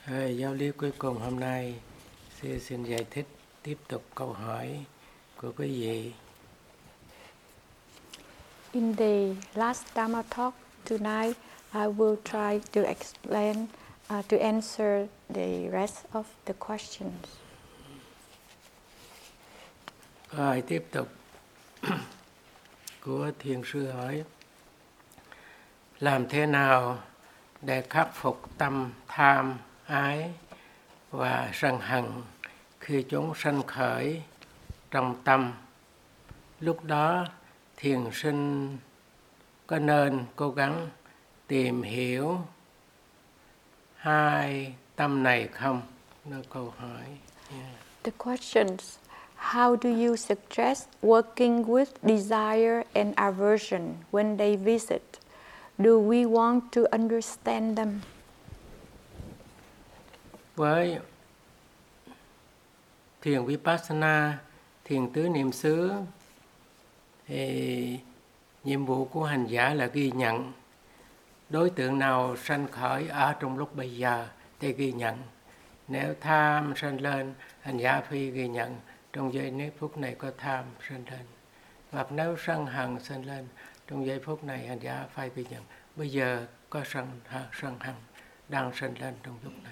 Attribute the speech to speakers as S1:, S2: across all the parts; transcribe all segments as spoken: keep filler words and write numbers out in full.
S1: À, giao lưu cuối cùng hôm nay sư xin giải thích tiếp tục câu hỏi của quý vị.
S2: In the last Dharma talk tonight, I will try to explain, uh, to answer the rest of the questions.
S1: Câu hỏi tiếp tục của thiền sư hỏi: làm thế nào để khắc phục tâm tham, ái và sân hận khi chúng sanh khởi trong tâm? Lúc đó thiền sinh có nên cố gắng tìm hiểu hai tâm này không? Đó câu hỏi. Yeah.
S2: The questions: how do you suggest working with desire and aversion when they visit? Do we want to understand them?
S1: Với thiền Vipassana, thiền tứ niệm xứ, thì nhiệm vụ của hành giả là ghi nhận đối tượng nào sanh khởi ở trong lúc bây giờ thì ghi nhận. Nếu tham sanh lên, hành giả phi ghi nhận trong giây nếp phút này có tham sanh lên. Hoặc nếu sân hận sanh lên, trong giây phút này hành giả phải ghi nhận bây giờ có sân sân hận đang sanh lên trong lúc này.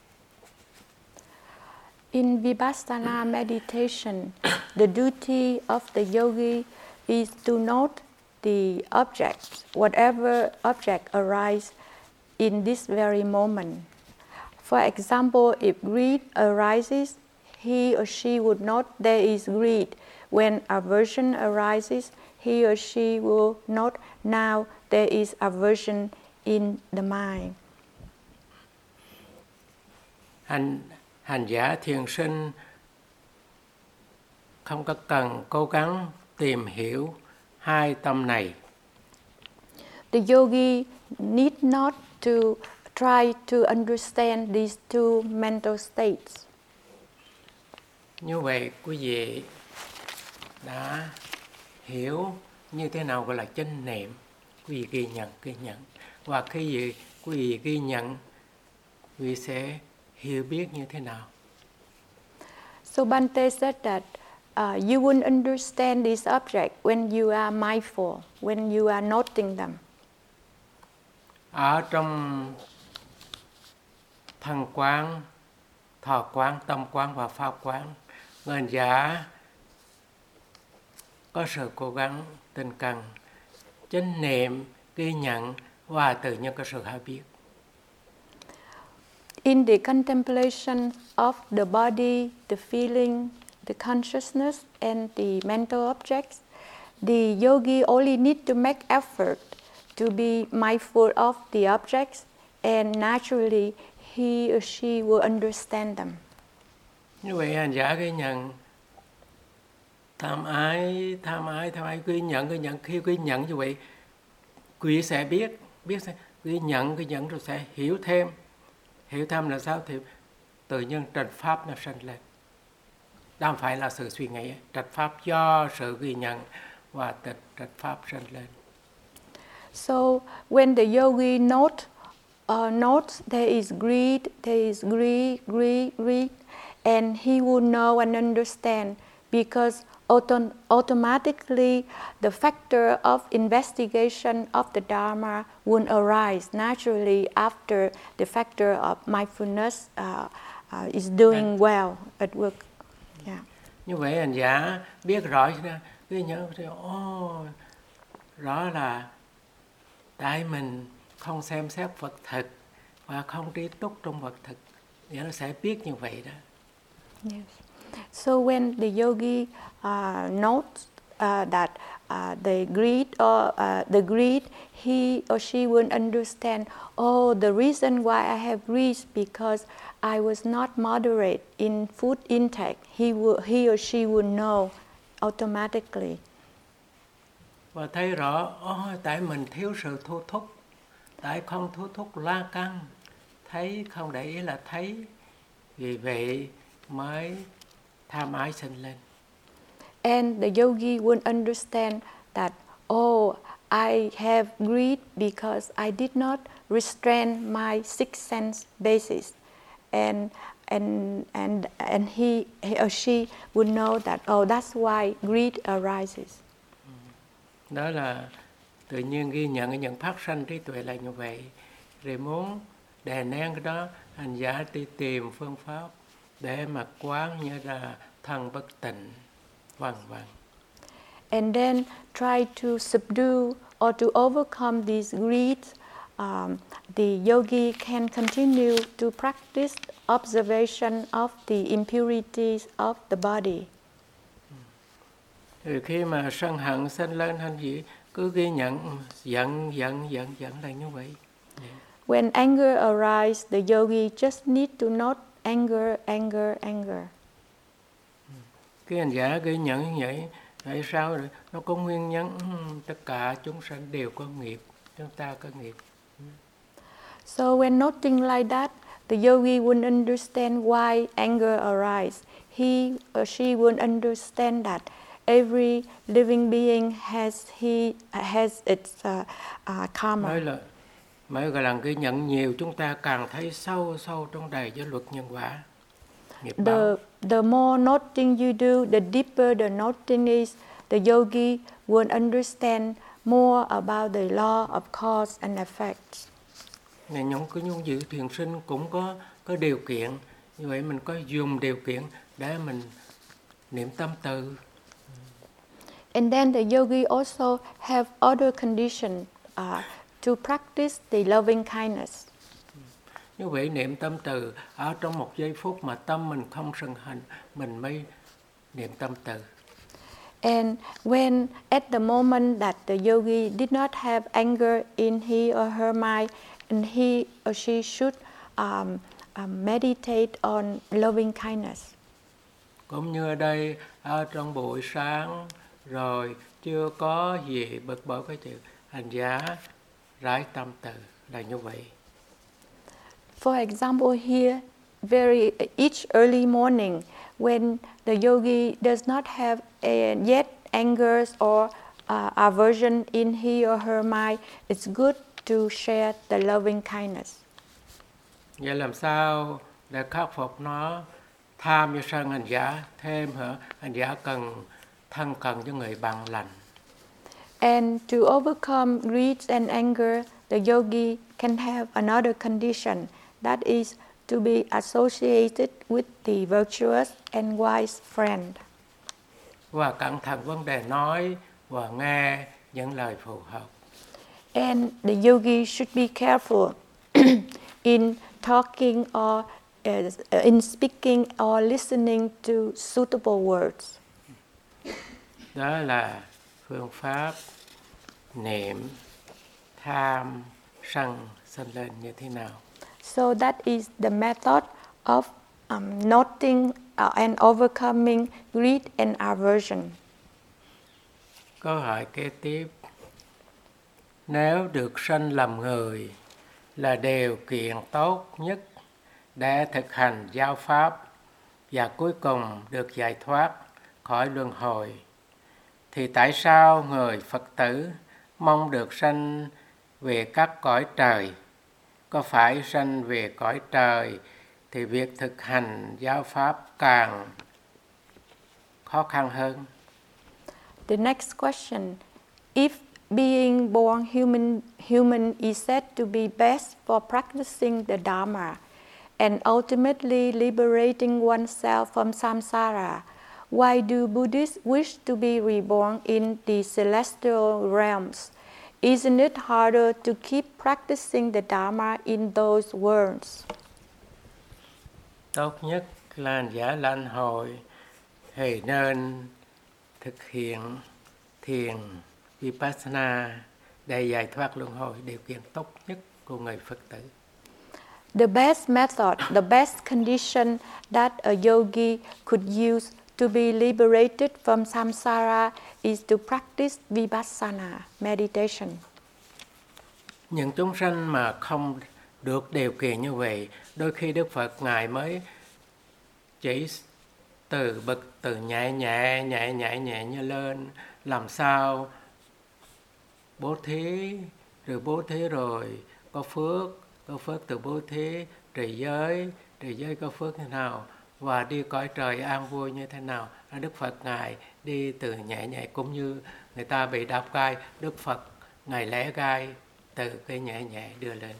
S2: In Vipassana meditation, the duty of the yogi is to note the object, whatever object arises in this very moment. For example, if greed arises, he or she would note there is greed. When aversion arises, he or she will note now there is aversion in the mind.
S1: Hành hành giả thiền sinh không có cần cố gắng tìm hiểu hai tâm này.
S2: The yogi need not to try to understand these two mental states.
S1: Như vậy quý vị đã hiểu như thế nào gọi là chánh niệm. Quý vị ghi nhận, ghi nhận. Và khi gì quý vị ghi nhận, quý vị sẽ hiểu biết như thế nào.
S2: So Bhante said that uh, you wouldn't understand this object when you are mindful, when you are noting them.
S1: Ở trong thân quán, thọ quán, tâm quán và pháp quán, người hành giả có sự cố gắng tinh cần, chánh niệm, ghi nhận và tự nhiên có sự hiểu biết.
S2: In the contemplation of the body, the feeling, the consciousness, and the mental objects, the yogi only need to make effort to be mindful of the objects, and naturally he or she will understand them.
S1: Như vậy hành giả ghi nhận tham ái, tham ái, tham ái, ghi nhận, ghi nhận. Khi ghi nhận như vậy, quý sẽ biết, biết sẽ ghi nhận, ghi nhận rồi sẽ hiểu thêm. Hiểu thêm là sao thì tự nhiên trạch pháp nó sanh lên. Đó không phải là sự suy nghĩ, trạch pháp do sự ghi nhận và trạch, trạch pháp sanh lên.
S2: So when the yogi note, uh, notes there is greed, there is greed, greed, greed, and he will know and understand because autom- automatically the factor of investigation of the Dharma will arise naturally after the factor of mindfulness uh, uh, is doing well at work. Yeah.
S1: Như vậy hành giả biết rõ ghi nhận thì oh, rõ là tại mình không xem xét vật thực và không trí túc trong vật thực, thì nó sẽ biết như vậy đó.
S2: Yes. So when the yogi uh, notes uh, that uh, the greed or uh, the greed, he or she will understand. Oh, the reason why I have greed because I was not moderate in food intake. He will, he or she will know automatically.
S1: Và thấy rõ, oh, tại mình thiếu sự thu thúc, tại không thu thúc la căng, thấy không để ý là thấy, vì vậy mới tham ái sinh lên.
S2: And the yogi will understand that, oh, I have greed because I did not restrain my six sense basis. and and and and he, he or she would know that oh, that's why greed arises.
S1: Đó là tự nhiên ghi nhận cái những phát sanh trí tuệ là như vậy. Rồi muốn đè nén cái đó, hành giả đi tìm phương pháp để mà quán như là thân bất tịnh, vân vân.
S2: And then try to subdue or to overcome these greeds. Um, the yogi can continue to practice observation of the impurities of the body.
S1: Rồi khi mà sân hận sanh lên, hành gì cứ ghi nhận, giận, giận, giận, giận là như vậy.
S2: When anger arises, the yogi just need to note anger, anger, anger.
S1: Cái hành giả ghi nhận như vậy, tại sao rồi? Nó có nguyên nhân, tất cả chúng sanh đều có nghiệp, chúng ta có nghiệp.
S2: So when noting like that, the yogi wouldn't understand why anger arises. He or she would understand that every living being has he has its uh, uh, karma.
S1: Mới là mỗi lần ghi nhận nhiều, chúng ta càng thấy sâu sâu trong đầy giới luật nhân quả. Nghiệp
S2: The
S1: báo.
S2: the more noting you do, the deeper the noting is. The yogi will understand more about the law of cause and effect.
S1: Này những cái nhung dự thiền sinh cũng có có điều kiện, như vậy mình có dùng điều kiện để mình niệm tâm từ.
S2: And then the yogi also have other conditions uh, to practice the loving kindness.
S1: Như vậy niệm tâm từ ở trong một giây phút mà tâm mình không sân hận, mình mới niệm tâm từ.
S2: And when at the moment that the yogi did not have anger in he or her mind, and he or she should um, um, meditate on loving kindness.
S1: Cũng như ở đây, ở trong buổi sáng rồi chưa có gì bực bội cái chuyện, hành giả rải tâm từ là như vậy.
S2: For example, here, very each early morning, when the yogi does not have a, yet anger or uh, aversion in he or her mind, it's good to share the loving kindness.
S1: Vậy làm sao để khắc phục nó? Tham như sân hành giả thêm hả? Hành giả cần thân cận với người bạn lành.
S2: And to overcome greed and anger, the yogi can have another condition, that is to be associated with the virtuous and wise friend.
S1: Và cẩn thận vấn đề nói và nghe những lời phù hợp.
S2: And the yogi should be careful in talking or uh, in speaking or listening to suitable words.
S1: Đó là phương pháp niệm tham sân sanh lên như thế nào.
S2: So that is the method of um, noting uh, and overcoming greed and aversion.
S1: Câu hỏi kế tiếp. Nếu được sanh làm người là điều kiện tốt nhất để thực hành giáo pháp và cuối cùng được giải thoát khỏi luân hồi, thì tại sao người Phật tử mong được sanh về các cõi trời? Có phải sanh về cõi trời thì việc thực hành giáo pháp càng khó khăn hơn?
S2: The next question. If being born human, human is said to be best for practicing the Dharma and ultimately liberating oneself from samsara, why do Buddhists wish to be reborn in the celestial realms? Isn't it harder to keep practicing the Dharma in those worlds?
S1: Tốt nhất là hành giả lãnh hội thì nên thực hiện thiền Vipassana để giải thoát luân hồi, điều kiện tốt nhất của người Phật tử.
S2: The best method, the best condition that a yogi could use to be liberated from samsara is to practice Vipassana meditation.
S1: Những chúng sanh mà không được điều kiện như vậy, đôi khi Đức Phật Ngài mới chỉ từ bực, từ nhẹ nhẹ, nhẹ nhẹ nhẹ như lên, làm sao bố thí, rồi bố thí rồi có phước, có phước từ bố thí, trì giới, trì giới có phước thế nào, và đi cõi trời an vui như thế nào. Đức Phật Ngài đi từ nhẹ nhẹ, cũng như người ta bị đạp gai, Đức Phật Ngài lẻ gai từ cái nhẹ nhẹ đưa lên.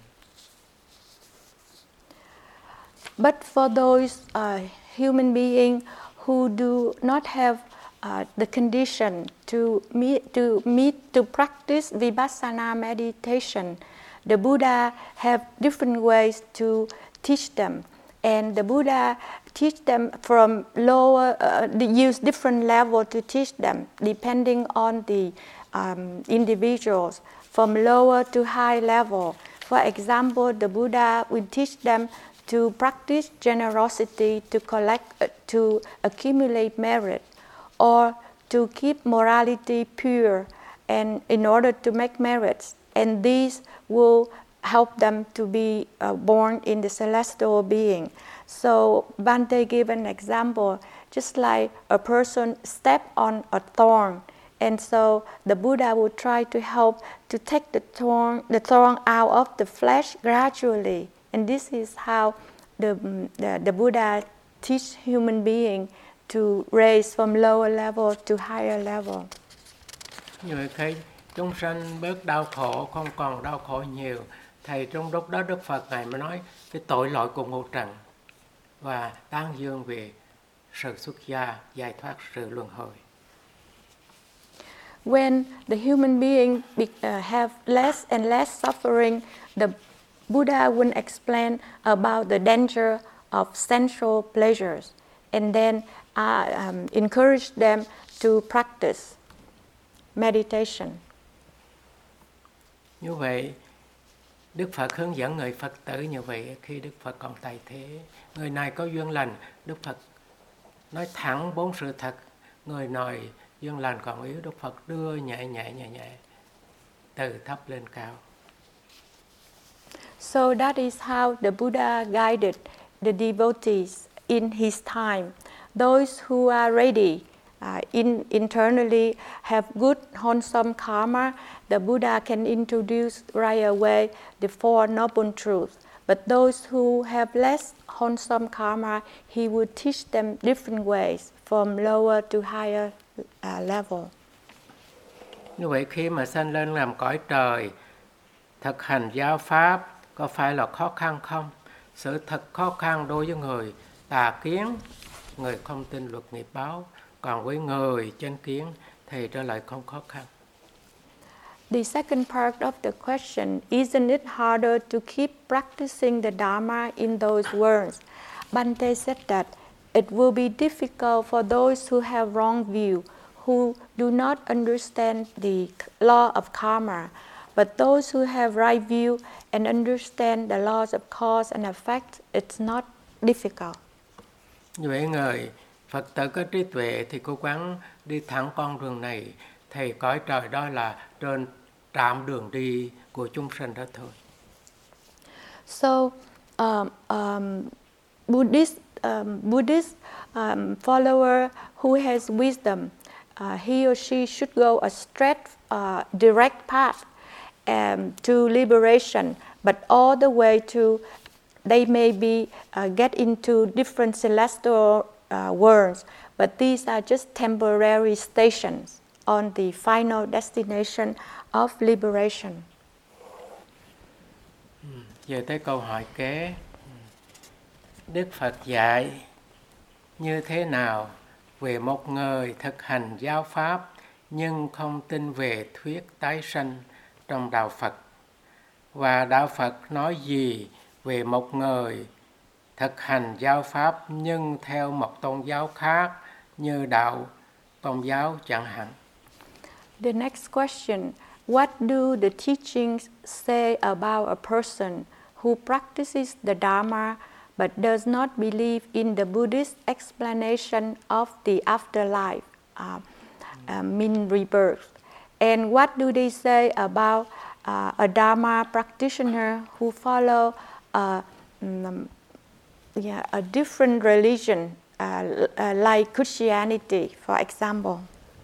S2: But for those uh, human beings who do not have uh, the condition to meet, to meet, to practice Vipassana meditation, the Buddha have different ways to teach them, and the Buddha teach them from lower, uh, use different level to teach them, depending on the um, individuals, from lower to high level. For example, the Buddha will teach them to practice generosity, to collect, uh, to accumulate merit, or to keep morality pure, and in order to make merits, and these will help them to be uh, born in the celestial being. So Bhante gave an example, just like a person step on a thorn, and so the Buddha will try to help to take the thorn, the thorn out of the flesh gradually. And this is how the, the, the Buddha teach human being to raise from lower level to higher level.
S1: Như vậy khi chúng sanh bớt đau khổ, không còn đau khổ nhiều, thầy trong lúc đó Đức Phật Ngài mới nói cái tội lỗi của ngũ trần và tán dương về sự xuất gia, giải thoát sự luân hồi.
S2: When the human being be, uh, have less and less suffering, the Buddha will explain about the danger of sensual pleasures, and then uh, um, encourage them to practice meditation.
S1: Như vậy, Đức Phật hướng dẫn người Phật tử như vậy khi Đức Phật còn tại thế. Người này có duyên lành, Đức Phật nói thẳng bốn sự thật. Người này duyên lành còn yếu, Đức Phật đưa nhẹ nhẹ nhẹ nhẹ từ thấp lên cao.
S2: So that is how the Buddha guided the devotees in his time. Those who are ready, uh, in, internally have good wholesome karma, the Buddha can introduce right away the Four Noble Truths. But those who have less wholesome karma, he would teach them different ways, from lower to higher uh, level.
S1: Như vậy khi mà sanh lên làm cõi trời, thực hành giáo pháp có phải là khó khăn không? Sự thật khó khăn đối với người tà kiến, người không tin luật nghiệp báo, còn với người chánh kiến thì trở lại không khó khăn.
S2: The second part of the question, isn't it harder to keep practicing the Dharma in those words? Bhante said that it will be difficult for those who have wrong view, who do not understand the law of karma. But those who have right view and understand the laws of cause and effect, it's not difficult.
S1: Như vậy người Phật tử có trí tuệ thì cố gắng đi thẳng con đường này, thì cõi trời đó là trên trạm đường đi của chúng sanh đó thôi.
S2: So um, um, Buddhist um, Buddhist um, follower who has wisdom, uh, he or she should go a straight, uh, direct path um, to liberation, but all the way to, they may be uh, get into different celestial uh, worlds, but these are just temporary stations on the final destination of liberation.
S1: Giờ tới câu hỏi kế. Đức Phật dạy như thế nào về một người thực hành giáo pháp nhưng không tin về thuyết tái sanh trong đạo Phật? Và đạo Phật nói gì về một người thực hành giáo pháp nhưng theo một tôn giáo khác như đạo tôn giáo chẳng hạn?
S2: The next question, what do the teachings say about a person who practices the Dharma but does not believe in the Buddhist explanation of the afterlife, uh, uh, mean rebirth? And what do they say about uh, a Dharma practitioner who follow uh, um, yeah, a different religion, uh, uh, like Christianity, for example?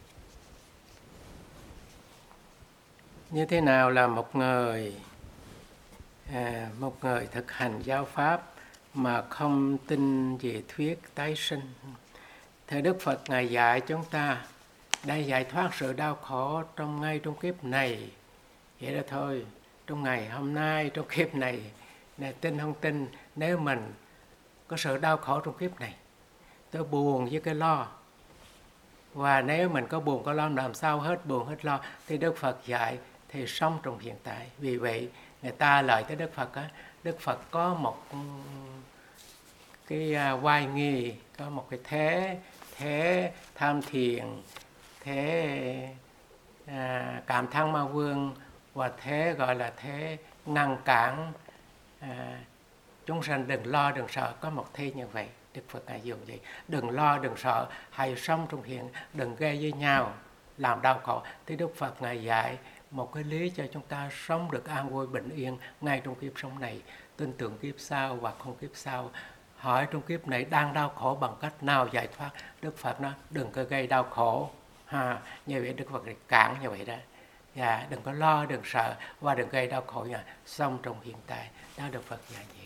S1: Như thế nào là một người à, một người thực hành giáo pháp mà không tin về thuyết tái sinh. Thưa Đức Phật, Ngài dạy chúng ta để giải thoát sự đau khổ trong ngay trong kiếp này. Vậy đó thôi, trong ngày hôm nay, trong kiếp này, này tin không tin, nếu mình có sự đau khổ trong kiếp này, tôi buồn với cái lo. Và nếu mình có buồn có lo, làm sao hết buồn hết lo, thì Đức Phật dạy thì sống trong hiện tại. Vì vậy, người ta lời tới Đức Phật á, Đức Phật có một cái oai nghi, có một cái thế, thế tham thiền, thế à, cảm thán ma vương, và thế gọi là thế ngăn cản à, chúng sanh đừng lo đừng sợ. Có một thế như vậy, Đức Phật Ngài dùng vậy: đừng lo đừng sợ, hãy sống trong hiện, đừng gây với nhau làm đau khổ. Thì Đức Phật Ngài dạy một cái lý cho chúng ta sống được an vui bình yên ngay trong kiếp sống này, tin tưởng kiếp sau và không kiếp sau. Hỏi trong kiếp này đang đau khổ bằng cách nào giải thoát? Đức Phật nói đừng có gây đau khổ. Ha, như vậy Đức Phật cản như vậy đó. Dạ, đừng có lo, đừng sợ và đừng gây đau khổ nha. Sống trong hiện tại. Đó Đức Phật dạy vậy.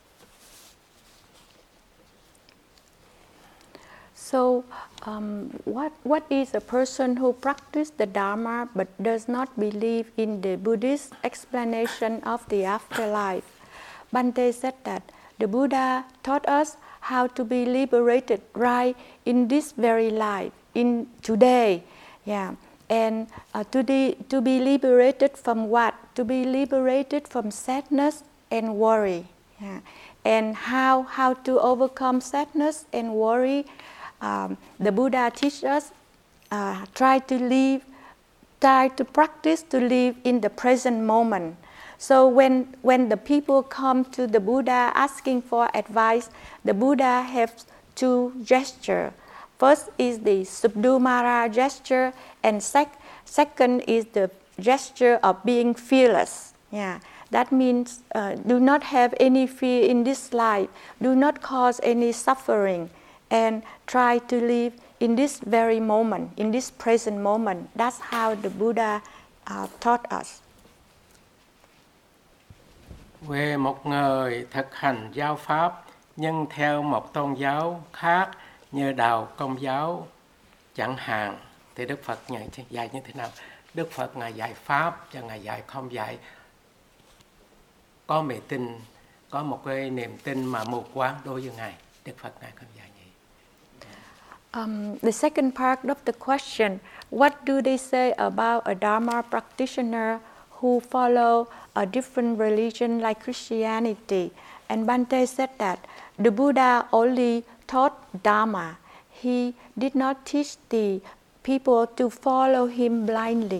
S2: So, um, what what is a person who practices the Dharma but does not believe in the Buddhist explanation of the afterlife? Bhante said that the Buddha taught us how to be liberated right in this very life, in today. Yeah. And uh, to, de- to be liberated from what? To be liberated from sadness and worry. Yeah. And how, how to overcome sadness and worry? Um, the Buddha teaches us, uh, try to live, try to practice to live in the present moment. So when, when the people come to the Buddha asking for advice, the Buddha has two gestures. First is the Subdumara gesture, and sec- second is the gesture of being fearless. Yeah, that means uh, do not have any fear in this life, do not cause any suffering, and try to live in this very moment, in this present moment. That's how the Buddha uh, taught us.
S1: Về một người thực hành giáo pháp nhưng theo một tôn giáo khác như Đạo Công giáo chẳng hạn, thì Đức Phật dạy như thế nào? Đức Phật Ngài dạy pháp cho Ngài dạy không dạy có mê tin, có một cái niềm tin mà mù quáng đối với Ngài. Đức Phật Ngài không dạy vậy.
S2: Um, the second part of the question, what do they say about a Dharma practitioner who follow a different religion like Christianity? And Bhante said that the Buddha only taught Dharma. He did not teach the people to follow him blindly.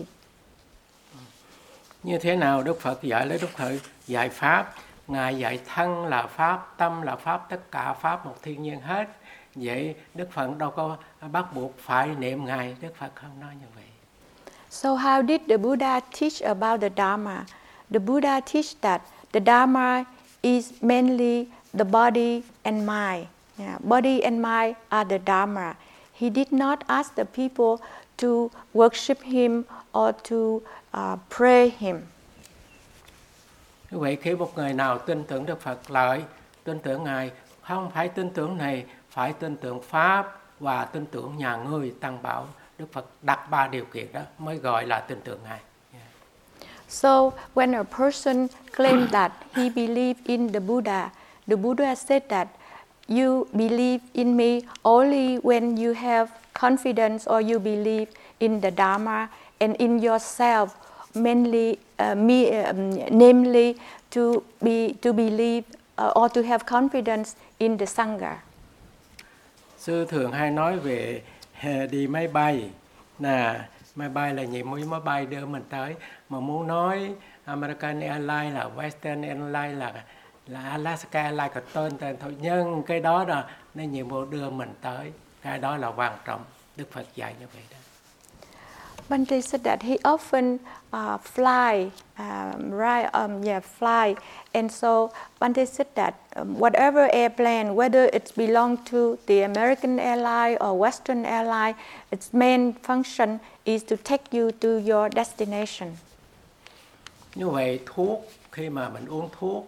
S1: Như thế nào Đức Phật dạy? Lấy Đức Phật dạy pháp, Ngài dạy thân là pháp, tâm là pháp, tất cả pháp một thiên nhiên hết. Vậy Đức Phật đâu có bắt buộc phải niệm Ngài, Đức Phật không nói như vậy.
S2: So how did the Buddha teach about the Dharma? The Buddha teach that the Dharma is mainly the body and mind. Yeah, body and mind are the Dharma. He did not ask the people to worship him or to uh, pray him.
S1: Như vậy khi một người nào tin tưởng Đức Phật lợi, tin tưởng Ngài, không phải tin tưởng này, phải tin tưởng Pháp và tin tưởng nhà ngươi Tăng Bảo. Đức Phật đặt ba điều kiện đó mới gọi là tin tưởng Ngài. Yeah.
S2: So when a person claims that he believes in the Buddha, the Buddha said that you believe in me only when you have confidence or you believe in the Dharma and in yourself, mainly, uh, me, um, namely to be to believe uh, or to have confidence in the Sangha.
S1: Sư thường hay nói về đi máy bay, nè, máy bay là nhiều mũi máy bay đưa mình tới, mà muốn nói American Airlines là Western Airlines là là Alaska Airlines có tên tên thôi, nhưng cái đó là nó nhiều bộ đưa mình tới, cái đó là quan trọng. Đức Phật dạy như vậy đó.
S2: Bhante said that he often uh, fly, um, right, um, yeah, fly, and so Bhante said that um, whatever airplane, whether it belongs to the American airline or Western airline, its main function is to take you to your destination.
S1: Như vậy thuốc, khi mà mình uống thuốc,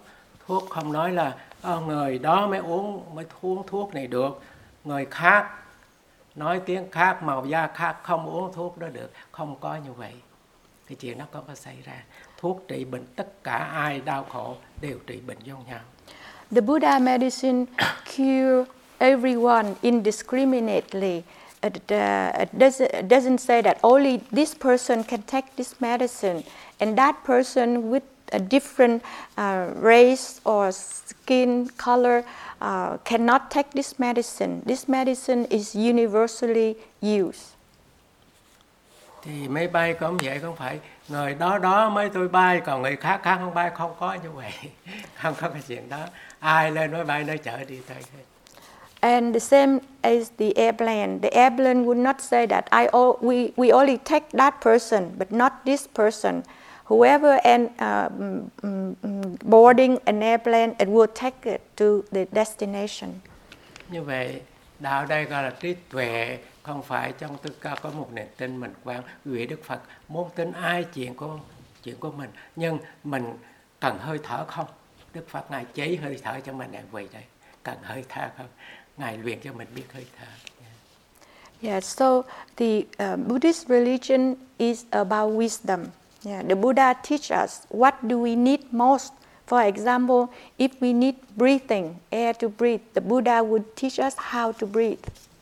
S1: thuốc không nói là oh, người đó mới uống mới uống thuốc này được, người khác nói tiếng khác, màu da khác không uống thuốc đó được, không có như vậy. Cái chuyện đó có có xảy ra. Thuốc trị bệnh tất cả ai đau khổ đều trị bệnh giống nhau.
S2: The Buddha medicine cure everyone indiscriminately. It, uh, it, doesn't, it doesn't say that only this person can take this medicine and that person with a different uh, race or skin color uh, cannot take this medicine. This medicine is universally used.
S1: Thì máy bay cũng vậy, không phải người đó đó mới tôi bay, còn người khác khác không bay, không có như vậy. Không có cái chuyện đó. Ai lên máy bay nói chở đi thôi.
S2: And the same as the airplane, the airplane would not say that I all, we, we only take that person, but not this person. Whoever and uh, boarding an airplane, it will take it to the destination.
S1: Như vậy, đạo đây gọi là trí tuệ, không phải trong tất cả có một niềm tin mình quan. Vì Đức Phật muốn tin ai chuyện của chuyện của mình, nhưng mình cần hơi thở không? Đức Phật Ngài chế hơi thở cho mình, vậy đây cần hơi thở không? Ngài luyện cho mình biết hơi thở.
S2: Yeah, yeah, so the uh, Buddhist religion is about wisdom. Yeah, the Buddha teach us what do we need most. For example, if we need breathing, air to breathe, the Buddha would teach us how to breathe.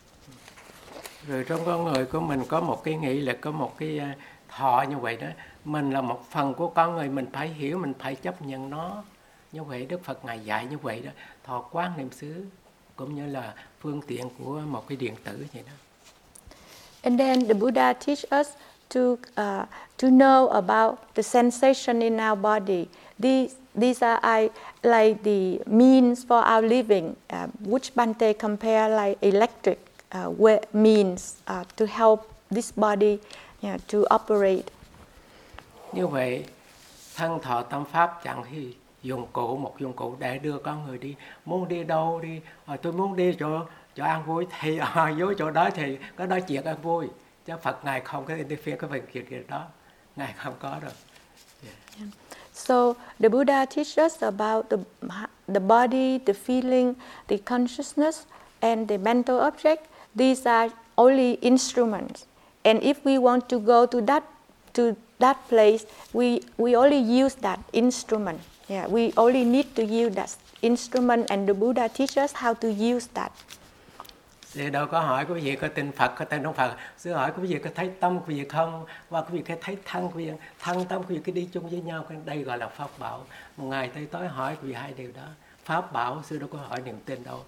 S1: Rồi trong con người của mình có một cái nghị lực, có một cái thọ như vậy đó. Mình là một phần của con người, mình phải hiểu, mình phải chấp nhận nó. Như vậy Đức Phật Ngài dạy như vậy đó. Thọ quán niệm xứ cũng như là phương tiện của một cái điện tử vậy đó.
S2: And then the Buddha teach us to uh, to know about the sensation in our body. These these are I, like the means for our living, uh, which Bhante compare like electric uh, means uh, to help this body yeah, to operate.
S1: Như vậy, thân thọ tâm pháp chẳng thì dụng cụ, một dụng cụ để đưa con người đi. Muốn đi đâu đi, à, tôi muốn đi chỗ chỗ ăn vui thì à, vô chỗ đó thì có nói chuyện ăn vui. Chứ Phật Ngài không có interfere cái việc chuyện đó, Ngài không có đâu. Yeah.
S2: Yeah. So the Buddha teaches us about the the body, the feeling, the consciousness, and the mental object. These are only instruments, and if we want to go to that to that place, we we only use that instrument. Yeah, we only need to use that instrument, and the Buddha teaches us how to use that.
S1: Thì đâu có hỏi quý vị có tin Phật, có tin không Phật. Sư hỏi quý vị có thấy tâm quý vị không? Và quý vị có thấy thân quý vị, thân tâm quý vị cứ đi chung với nhau. Đây gọi là pháp bảo. Một ngày tới tối hỏi quý vị hai điều đó. Pháp bảo, sư đâu có hỏi niềm tin đâu.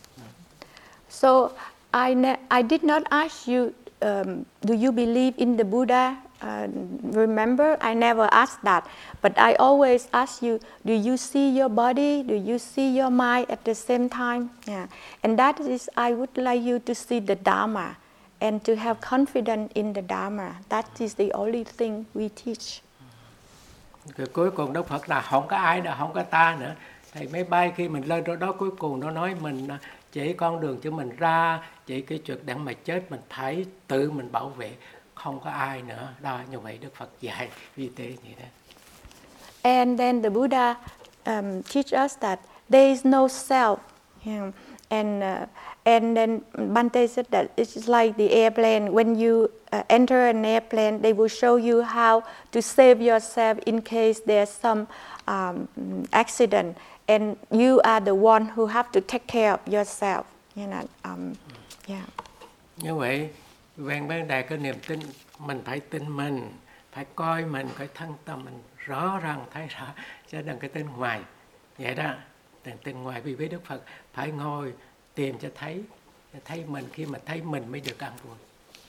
S2: So I ne- I did not ask you, um, do you believe in the Buddha? Uh, remember, I never asked that, but I always ask you, do you see your body? Do you see your mind at the same time? Yeah, and that is, I would like you to see the Dharma and to have confidence in the Dharma. That is the only thing we teach.
S1: Rồi cuối cùng Đức Phật là không có ai đâu, không có ta nữa. Thầy máy bay khi mình lên đó, đó cuối cùng nó nói mình chỉ con đường cho mình ra, chỉ cái chuyện để mà chết mình phải tự mình bảo vệ, không có ai nữa. Đó, như vậy Đức Phật dạy vì thế vậy đó.
S2: And then the Buddha um, teach us that there is no self. Yeah. And uh, and then Bhante said that it's like the airplane. When you uh, enter an airplane, they will show you how to save yourself in case there's some um, accident. And you are the one who have to take care of yourself. You know, um, yeah.
S1: Như vậy, về vấn đề cái niềm tin, mình phải tin mình, phải coi mình, phải thân tâm mình rõ ràng, thấy rõ, chứ đừng cái tin ngoài. Vậy đó, đừng tin ngoài, vì với Đức Phật phải ngồi tìm cho thấy, cho thấy mình, khi mà thấy mình mới được an vui.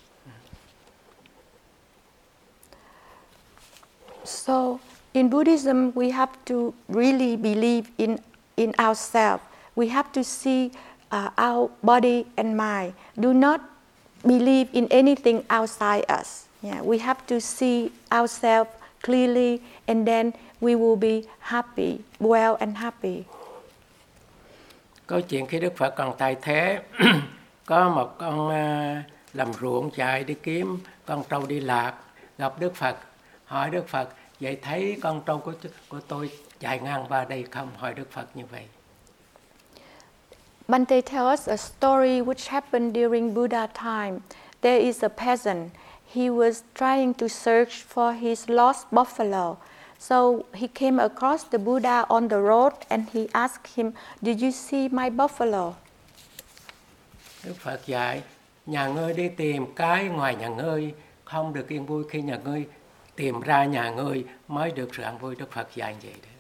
S2: So, in Buddhism, we have to really believe in, in ourselves. We have to see uh, our body and mind. Do not believe in anything outside us. Yeah, we have to see ourselves clearly, and then we will be happy, well and happy.
S1: Câu chuyện khi Đức Phật còn tại thế, có một con uh, làm ruộng chạy đi kiếm con trâu đi lạc, gặp Đức Phật, hỏi Đức Phật, vậy thấy con trâu của của tôi chạy ngang qua đây không? Hỏi Đức Phật như vậy.
S2: Bante tells us a story which happened during Buddha time. There is a peasant. He was trying to search for his lost buffalo. So he came across the Buddha on the road and he asked him, "Did you see my buffalo?"
S1: Đức Phật dạy, nhà ngươi đi tìm cái ngoài nhà ngươi không được yên vui, khi nhà ngươi tìm ra nhà ngươi mới được sự an vui. Đức Phật dạy vậy đó.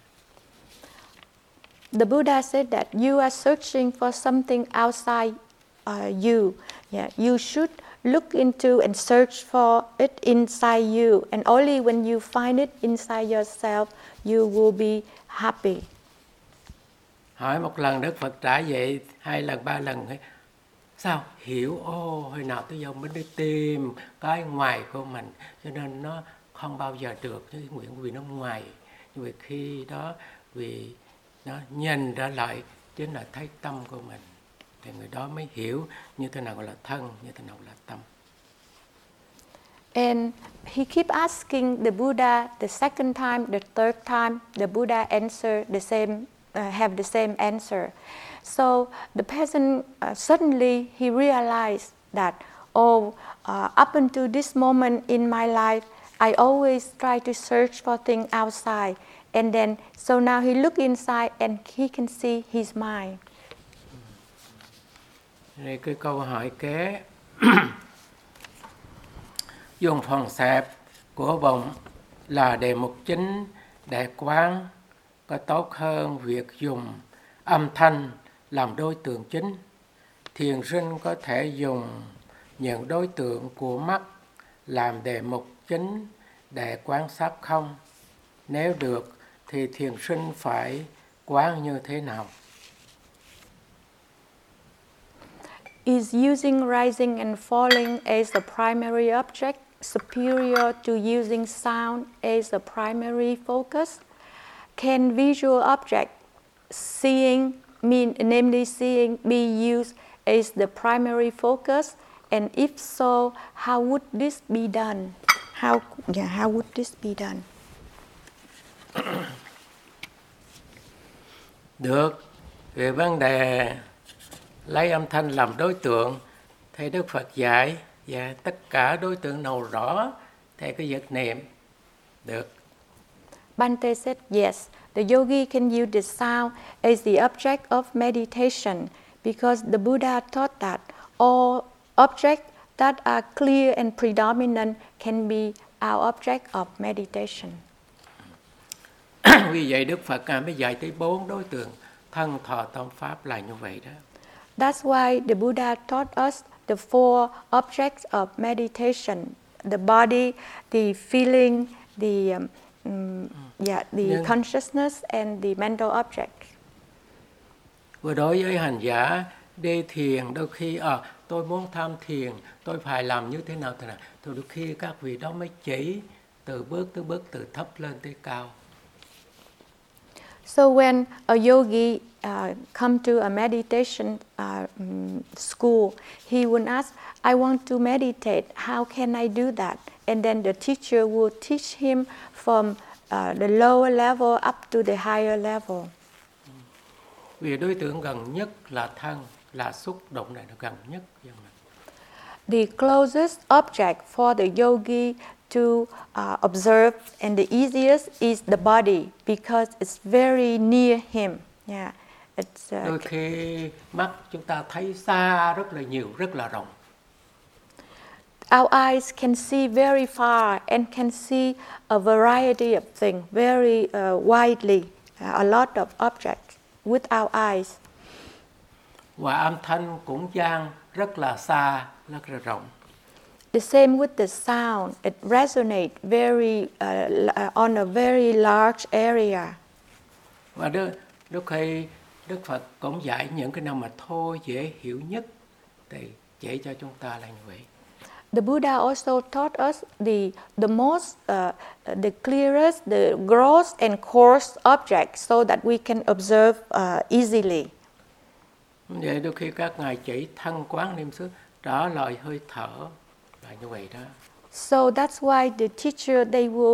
S2: The Buddha said that you are searching for something outside uh, you. Yeah, you should look into and search for it inside you. And only when you find it inside yourself, you will be happy.
S1: Hỏi một lần Đức Phật trả vậy, hai lần, ba lần. Sao? Hiểu, ô, hồi nào tới giờ mình đi tìm cái ngoài của mình, cho nên nó không bao giờ được, cái nguyện vì nó ngoài. Nhưng vì khi đó, vì nó nhìn ra lại, chính là thấy tâm của mình, thì người đó mới hiểu như thế nào gọi là thân, như thế nào là tâm.
S2: And he keep asking the Buddha the second time, the third time, the Buddha answer the same, uh, have the same answer. So the peasant uh, suddenly he realized that, oh, uh, up until this moment in my life, I always try to search for things outside. And then, so now he look inside and he can see his mind.
S1: Đây cái câu hỏi kế. Dùng phần xẹp của vọng là đề mục chính để quán có tốt hơn việc dùng âm thanh làm đối tượng chính. Thiền sinh có thể dùng những đối tượng của mắt làm đề mục chính để quan sát không? Nếu được thì thiền sinh phải quán như thế nào?
S2: Is using rising and falling as a primary object superior to using sound as a primary focus? Can visual object, seeing, mean, namely seeing, be used as the primary focus? And if so, how would this be done? How, yeah, how would this be done?
S1: Được. Về vấn đề lấy âm thanh làm đối tượng, thầy Đức Phật dạy, và tất cả đối tượng nào rõ thầy cứ việc niệm được.
S2: Bante said yes, the yogi can use the sound as the object of meditation because the Buddha taught that all objects that are clear and predominant can be our object of meditation.
S1: Vì vậy Đức Phật mới dạy tới bốn đối tượng thân thọ tâm pháp là như vậy đó.
S2: That's why the Buddha taught us the four objects of meditation: the body, the feeling, the um, um, yeah, the
S1: Nhưng,
S2: consciousness, and the mental object.
S1: Và đối với hành giả đi thiền, đôi khi à, tôi muốn tham thiền, tôi phải làm như thế nào thế nào, thì đôi khi các vị đó mới chỉ từ bước tới bước, từ thấp lên tới cao.
S2: So when a yogi uh, come to a meditation uh, school, he would ask, I want to meditate, how can I do that? And then the teacher will teach him from uh, the lower level up to the higher level.
S1: Vì đối tượng gần nhất là thân, là xúc động này nó gần nhất.
S2: The closest object for the yogi to uh, observe and the easiest is the body because it's very near him. Yeah, it's. Uh,
S1: Đôi khi mắt chúng ta thấy xa rất là nhiều, rất là rộng.
S2: Our eyes can see very far and can see a variety of things very uh, widely, uh, a lot of objects with our eyes.
S1: Và âm thanh cũng vang rất là xa, rất là rộng.
S2: The same with the sound, it resonates very uh, on a very large area.
S1: Và đôi, đôi khi Đức Phật cũng dạy những cái nào mà thôi dễ hiểu nhất thì chỉ cho chúng ta là như vậy.
S2: The Buddha also taught us the the most, uh, the clearest, the gross and coarse objects so that we can observe uh, easily.
S1: Vậy đôi khi các ngài chỉ thân quán niệm xứ, trả lời hơi thở là như vậy đó.
S2: So that's why the teacher they will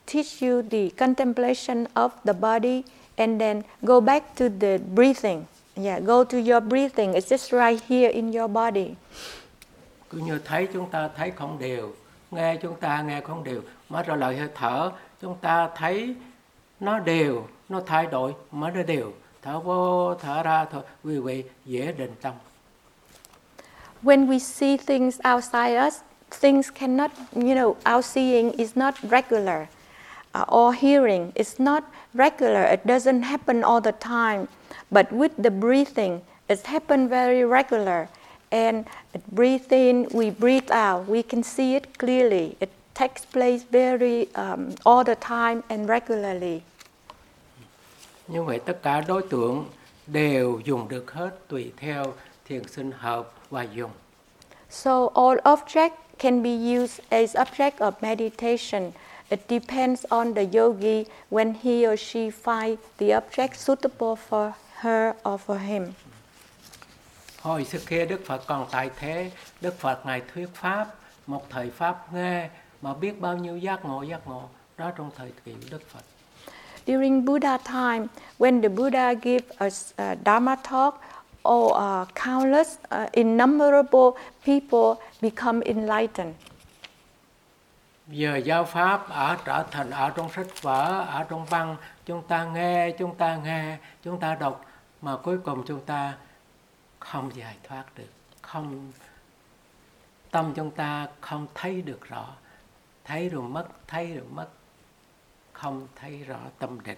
S2: teach you the contemplation of the body and then go back to the breathing. Yeah, go to your breathing. It's just right here in your body.
S1: Cứ như thấy chúng ta thấy không đều, nghe chúng ta nghe không đều, mở ra lời hơi thở, chúng ta thấy nó đều, nó thay đổi, mở ra đều, thở vô, thở ra thôi, quý vị dễ định tâm.
S2: When we see things outside us, things cannot, you know, our seeing is not regular. Uh, or hearing is not regular. It doesn't happen all the time. But with the breathing, it happens very regular. And breathe in, we breathe out. We can see it clearly. It takes place very um, all the time and regularly.
S1: Như vậy tất cả đối tượng đều dùng được hết tùy theo thiền sinh hợp và dùng.
S2: So all objects can be used as object of meditation. It depends on the yogi when he or she finds the object suitable for her or for him.
S1: Hồi xưa kia Đức Phật còn tại thế, Đức Phật Ngài thuyết Pháp, một thời Pháp nghe mà biết bao nhiêu giác ngộ giác ngộ, đó trong thời kỳ Đức Phật.
S2: During Buddha time, when the Buddha gave us a Dharma talk, all uh, countless, uh, innumerable people become enlightened.
S1: Giờ giáo Pháp ở trở thành ở trong sách vở, ở trong văn, chúng ta nghe, chúng ta nghe, chúng ta đọc, mà cuối cùng chúng ta không giải thoát được, không tâm chúng ta không thấy được rõ, thấy rồi mất, thấy rồi mất, không thấy rõ tâm định.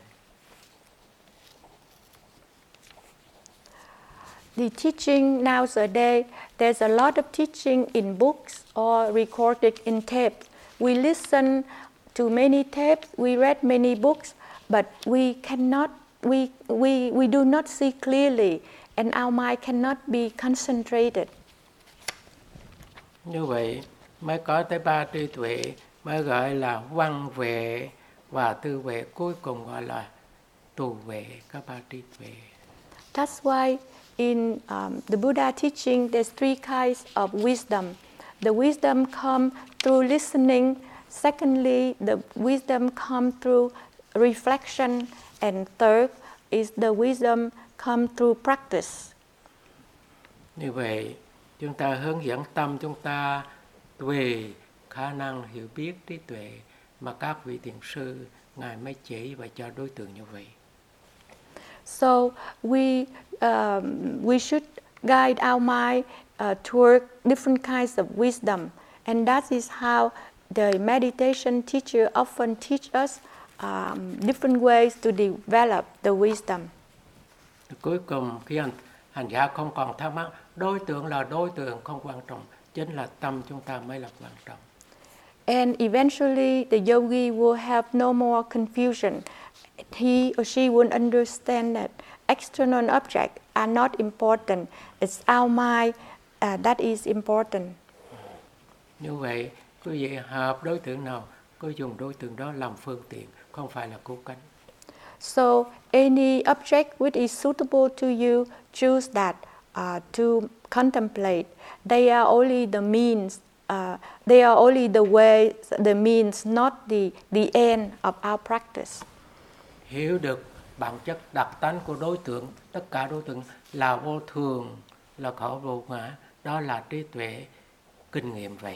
S2: The teaching nowadays, there's a lot of teaching in books or recorded in tapes. We listen to many tapes, we read many books, but we cannot, we, we, we do not see clearly, and our mind cannot be concentrated.
S1: Như vậy mới có tới ba trí tuệ, mới gọi là văn vệ và tư vệ, cuối cùng gọi là tù vệ, có ba trí tuệ.
S2: That's why in um, the Buddha teaching, there's three kinds of wisdom. The wisdom comes through listening. Secondly, the wisdom comes through reflection. And third is the wisdom comes through practice.
S1: Như vậy, chúng ta hướng dẫn tâm chúng ta tùy khả năng hiểu biết trí tuệ mà các vị thiền sư Ngài mới chỉ và cho đối tượng như vậy.
S2: So we um, we should guide our mind uh, toward different kinds of wisdom, and that is how the meditation teacher often teach us um, different ways to develop the wisdom.
S1: Cuối cùng khi hành, hành giả không còn thắc mắc, đối tượng là đối tượng không quan trọng, chính là tâm chúng ta mới là quan trọng.
S2: And eventually the yogi will have no more confusion. He or she will understand that external objects are not important. It's our mind uh, that is important.
S1: Như vậy, quý vị hợp đối tượng nào, cứ dùng đối tượng đó làm phương tiện, không phải là cứu cánh.
S2: So any object which is suitable to you, choose that uh, to contemplate. They are only the means. Uh, they are only the way, the means, not the the end of our practice.
S1: Hiểu được bản chất đặc tánh của đối tượng, tất cả đối tượng là vô thường, là khổ vô ngã, đó là trí tuệ, kinh nghiệm vậy.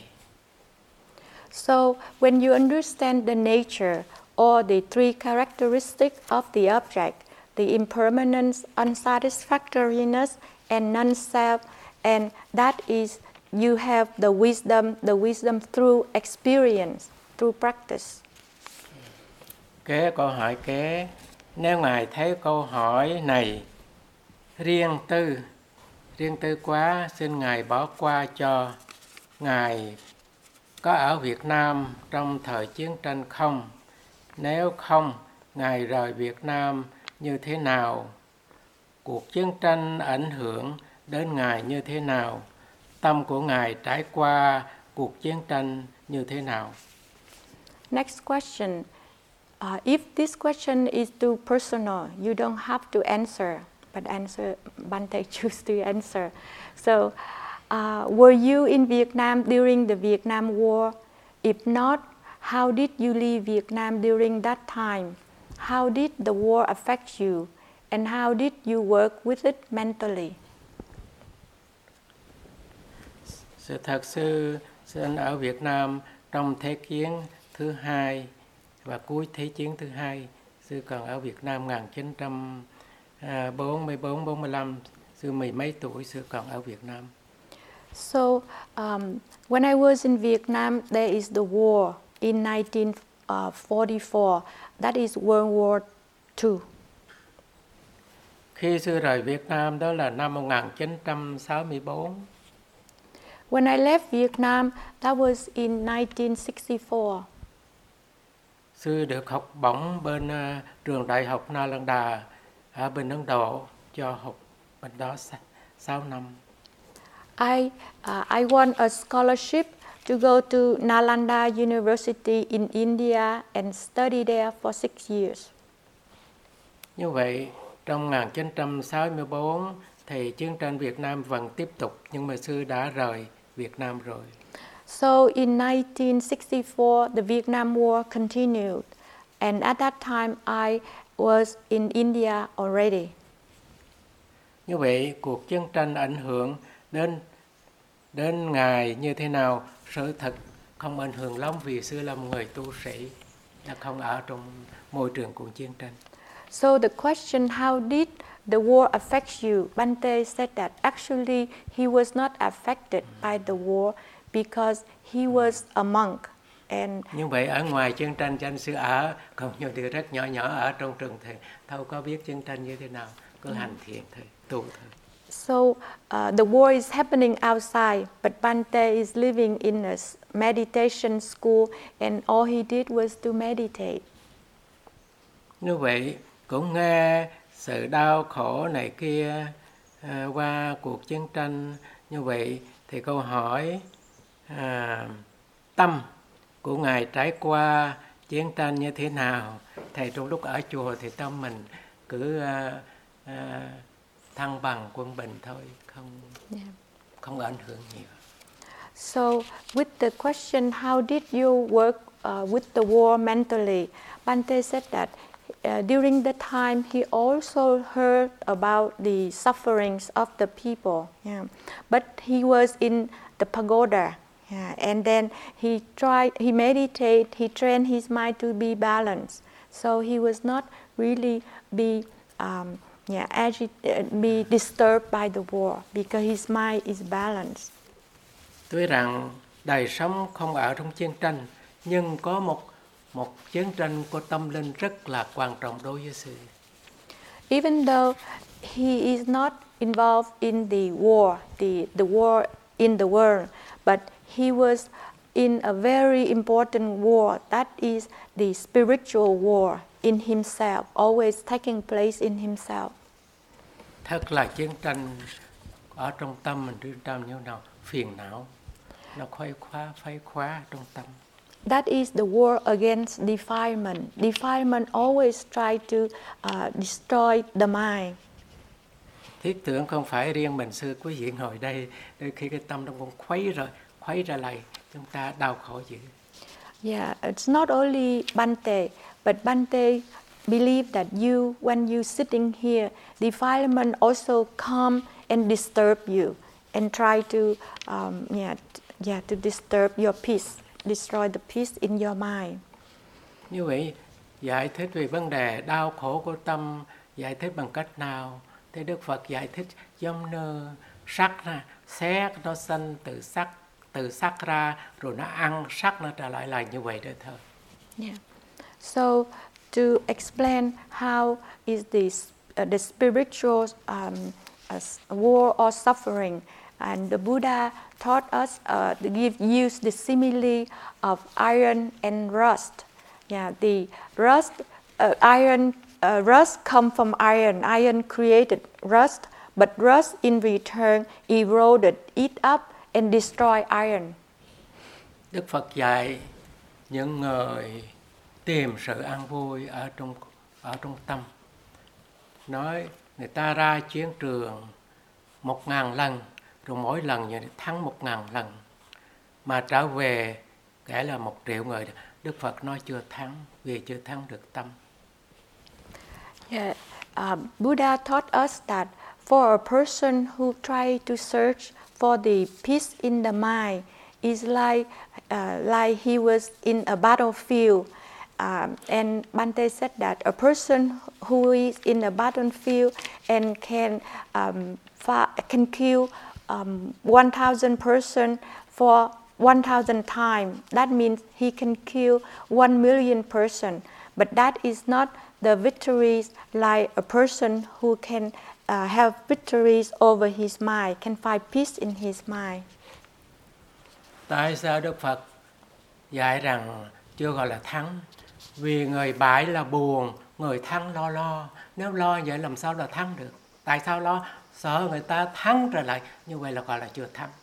S2: So when you understand the nature or the three characteristics of the object, the impermanence, unsatisfactoriness, and non-self, and that is you have the wisdom, the wisdom through experience, through practice.
S1: Kế câu hỏi kế, nếu Ngài thấy câu hỏi này riêng tư, riêng tư quá, xin Ngài bỏ qua cho. Ngài có ở Việt Nam trong thời chiến tranh không? Nếu không, Ngài rời Việt Nam như thế nào? Cuộc chiến tranh ảnh hưởng đến Ngài như thế nào? Tâm của Ngài trải qua cuộc chiến tranh như thế nào?
S2: Next question. Uh, if this question is too personal, you don't have to answer, but answer, Bante choose to answer. So, uh, were you in Vietnam during the Vietnam War? If not, how did you leave Vietnam during that time? How did the war affect you? And how did you work with it mentally?
S1: Sư thật sư sinh ở Việt Nam trong Thế chiến thứ hai và cuối Thế chiến thứ hai. Sư còn ở Việt Nam một nghìn chín trăm bốn mươi bốn bốn mươi lăm. Sư mười mấy tuổi, sư còn ở Việt Nam.
S2: So, um, when I was in Vietnam, there is the war in nineteen forty-four. That is World War Two.
S1: Khi sư rời Việt Nam đó là năm một nghìn chín trăm sáu mươi tư.
S2: When I left Vietnam, that was in nineteen sixty-four.
S1: Sư được học bổng bên uh, trường đại học Nalanda ở bên Ấn Độ, cho học bên đó sáu năm.
S2: I uh, I won a scholarship to go to Nalanda University in India and study there for six years.
S1: Như vậy, trong một nghìn chín trăm sáu mươi tư thì chiến tranh Việt Nam vẫn tiếp tục, nhưng mà sư đã rời Việt Nam rồi.
S2: So in nineteen sixty-four, the Vietnam War continued, and at that time I was in India already.
S1: Như vậy, cuộc chiến tranh ảnh hưởng đến đến Ngài như thế nào? Sự thật không ảnh hưởng lắm vì sư là một người tu sĩ, đã không ở trong môi trường cuộc chiến tranh.
S2: So the question, how did the war affect you? Bante said that actually he was not affected by the war because he was a monk. And
S1: như vậy ở ngoài chiến tranh cho anh sư ở, còn nhiều điều rất nhỏ nhỏ ở trong trường thầy, thâu có biết chiến tranh như thế nào, cứ hành thiện thôi, tu thôi.
S2: So uh, the war is happening outside, but Bante is living in a meditation school, and all he did was to meditate.
S1: Như vậy cũng nghe sự đau khổ này kia à, qua cuộc chiến tranh. Như vậy thì câu hỏi à, tâm của Ngài trải qua chiến tranh như thế nào? Thầy trong lúc ở chùa thì tâm mình cứ à, à, thăng bằng quân bình thôi, không yeah. không ảnh hưởng nhiều.
S2: So with the question, how did you work uh, with the war mentally? Bante said that uh, during the time he also heard about the sufferings of the people, yeah. But he was in the pagoda, yeah. And then he tried, he meditated, he trained his mind to be balanced. So he was not really be um, yeah, agitated, be disturbed by the war because his mind is balanced.
S1: Tuy rằng đời sống không ở trong chiến tranh, nhưng có một một chiến tranh của tâm linh rất là quan trọng đối với sư.
S2: Even though he is not involved in the war, the the war in the world, but he was in a very important war. That is the spiritual war in himself, always taking place in himself.
S1: Thật là chiến tranh ở trong tâm mình, trong tâm như nào phiền não, nó khuấy khóa, phái khóa trong tâm.
S2: That is the war against defilement. Defilement always try to uh, destroy the mind.
S1: Thiết tưởng không phải riêng mình sư quý vị ngồi đây, đôi khi cái tâm nó cũng khuấy rồi, khuấy ra lại, chúng ta đau khổ dữ.
S2: Yeah, it's not only Bante, but Bante believe that you, when you sitting here, defilement also come and disturb you and try to, um, yeah, yeah, to disturb your peace, destroy the peace in your mind.
S1: Như vậy, giải thích về vấn đề đau khổ của tâm, giải thích bằng cách nào? Thế Đức Phật giải thích giống như sắc ra, xét nó sanh từ sắc, từ sắc ra, rồi nó ăn sắc nó trở lại là như vậy đó thôi.
S2: Yeah. So to explain how is this uh, the spiritual um, uh, war or suffering, and the Buddha taught us uh, to give use the simile of iron and rust. Yeah, the rust, uh, iron, uh, rust come from iron. Iron created rust, but rust in return eroded, eat up, and destroy iron.
S1: Đức Phật dạy những người tìm sự an vui ở trong ở trong tâm. Nói người ta ra chiến trường một ngàn lần, rồi mỗi lần như thắng một ngàn lần, mà trở về kể là một triệu người Đức Phật nói chưa thắng, vì chưa thắng được tâm.
S2: Yeah, uh, Buddha taught us that for a person who try to search for the peace in the mind is like uh, like he was in a battlefield. Um, and Bhante said that a person who is in a battlefield and can um, fa- can kill um, one thousand person for one thousand times. That means he can kill one million person. But that is not the victories like a person who can uh, have victories over his mind, can find peace in his mind.
S1: Tại sao Đức Phật dạy rằng chưa gọi là thắng? Vì người bại là buồn, người thắng lo lo. Nếu lo vậy làm sao là thắng được? Tại sao lo? Sợ người ta thắng trở lại, như vậy là gọi là chưa thắng.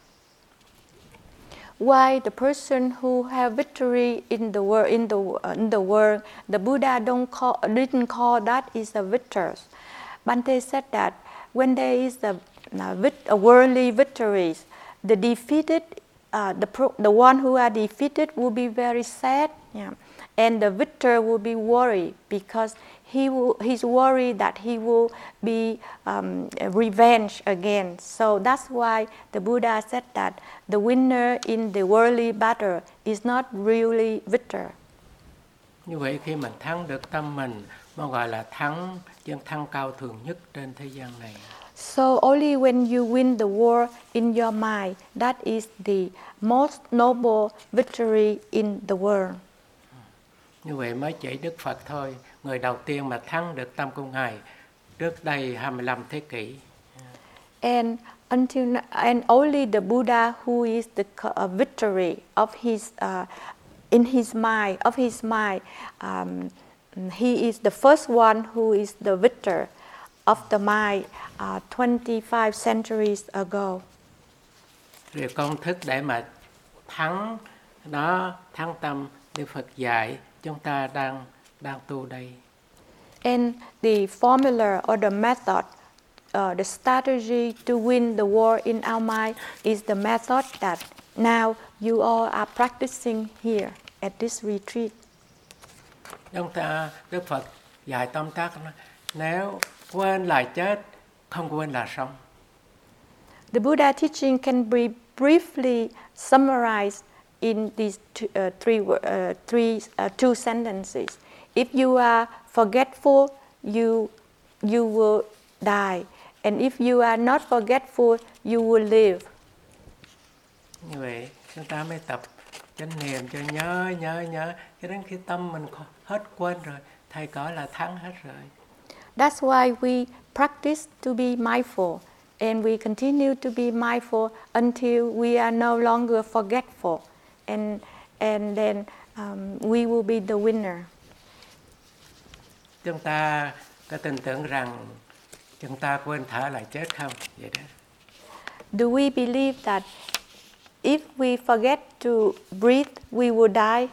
S2: Why the person who have victory in the world, in the uh, in the world, the Buddha don't call, didn't call that is a victor. Bhante said that when there is a, a, a worldly victories, the defeated, uh, the pro, the one who are defeated will be very sad, yeah. And the victor will be worried because he will, he's worried that he will be um, revenged again. So that's why the Buddha said that the winner in the worldly battle is not really victor.
S1: Như vậy khi mình thắng được tâm mình, mà gọi là thắng, chân thắng cao thường nhất trên thế gian này.
S2: So only when you win the war in your mind, that is the most noble victory in the world.
S1: Như vậy mới chỉ Đức Phật thôi, người đầu tiên mà thắng được tâm của Ngài trước đây hai mươi lăm thế kỷ.
S2: And until and only the Buddha who is the uh, victory of his uh, in his mind of his mind, um, he is the first one who is the victor of the mind uh, twenty-five centuries ago.
S1: Rồi công thức để mà thắng đó, thắng tâm, Đức Phật dạy chúng ta đang đang tu đây.
S2: And the formula or the method, uh, the strategy to win the war in our mind is the method that now you all are practicing here at this retreat.
S1: Chúng ta, Đức Phật dạy tâm tác, nếu quên là chết, không quên là sống.
S2: The Buddha teaching can be briefly summarized in these two, uh, three, uh, three, uh, two sentences. If you are forgetful, you you will die, and if you are not forgetful, you will live.
S1: Như vậy chúng ta mới tập chánh niệm cho nhớ nhớ nhớ cho đến khi tâm mình hết quên rồi, thầy gọi là thắng hết rồi.
S2: That's why we practice to be mindful, and we continue to be mindful until we are no longer forgetful, and and then um, we will be the winner.
S1: Chúng ta có tin tưởng rằng chúng ta quên thở là chết không? Vậy đó.
S2: Do we believe that if we forget to breathe, we will die?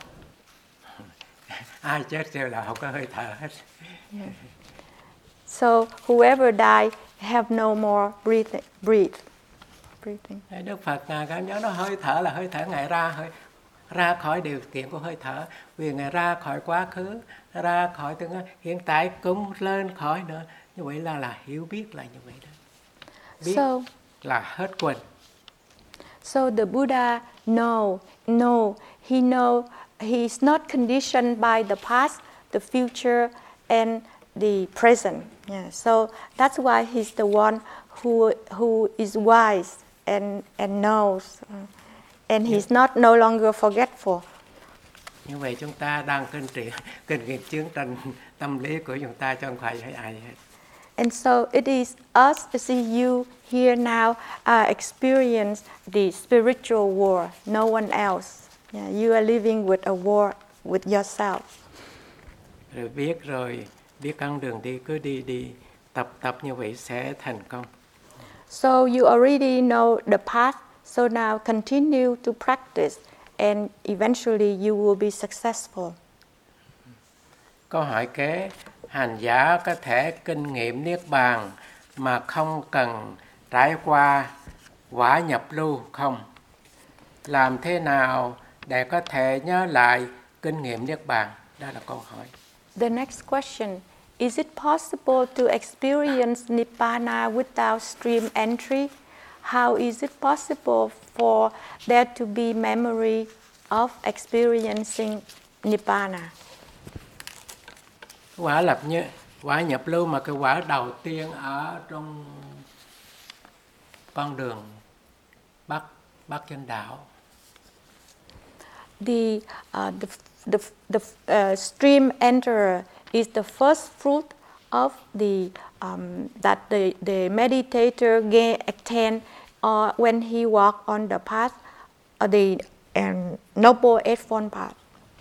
S1: Ai chết rồi là không có hơi thở hết.
S2: Yeah. So whoever die have no more breathing. Breathe. Breathing.
S1: Đức Phật Ngài cảm nhớ nó hơi thở là hơi thở Ngài ra hơi ra khỏi điều kiện của hơi thở, vì Ngài ra khỏi quá khứ, ra khỏi tương lai, hiện tại cũng lên khỏi nữa. Như vậy là là hiểu biết là như vậy đó. Biết so, là hết quên.
S2: So the Buddha know, know, he know he is not conditioned by the past, the future, and the present. Yeah. So that's why he's the one who who is wise and and knows, and he's not no longer forgetful.
S1: Như vậy chúng ta đang kinh nghiệm kinh nghiệm chứng trên tâm lý của chúng ta, chứ không phải ai ai hết.
S2: And so it is us, see you here now, uh, experience the spiritual war, no one else. Yeah, you are living with a war with yourself.
S1: Rồi biết rồi, biết con đường đi, cứ đi đi, tập tập như vậy sẽ thành công.
S2: So you already know the path, so now continue to practice and eventually you will be successful.
S1: Câu hỏi kế, hành giả có thể kinh nghiệm niết bàn mà không cần trải qua quả nhập lưu không? Làm thế nào để có thể nhớ lại kinh nghiệm Niết Bàn? Đó là câu hỏi.
S2: The next question, is it possible to experience Nibbana without stream entry? How is it possible for there to be memory of experiencing Nibbana?
S1: Quả lập như quả nhập lưu mà cái quả đầu tiên ở trong con đường Bắc Bắc Chánh Đạo.
S2: The uh, the the, the uh, stream enterer is the first fruit of the um, that the the meditator gain attain uh, when he walk on the path, uh, the um, noble eightfold path.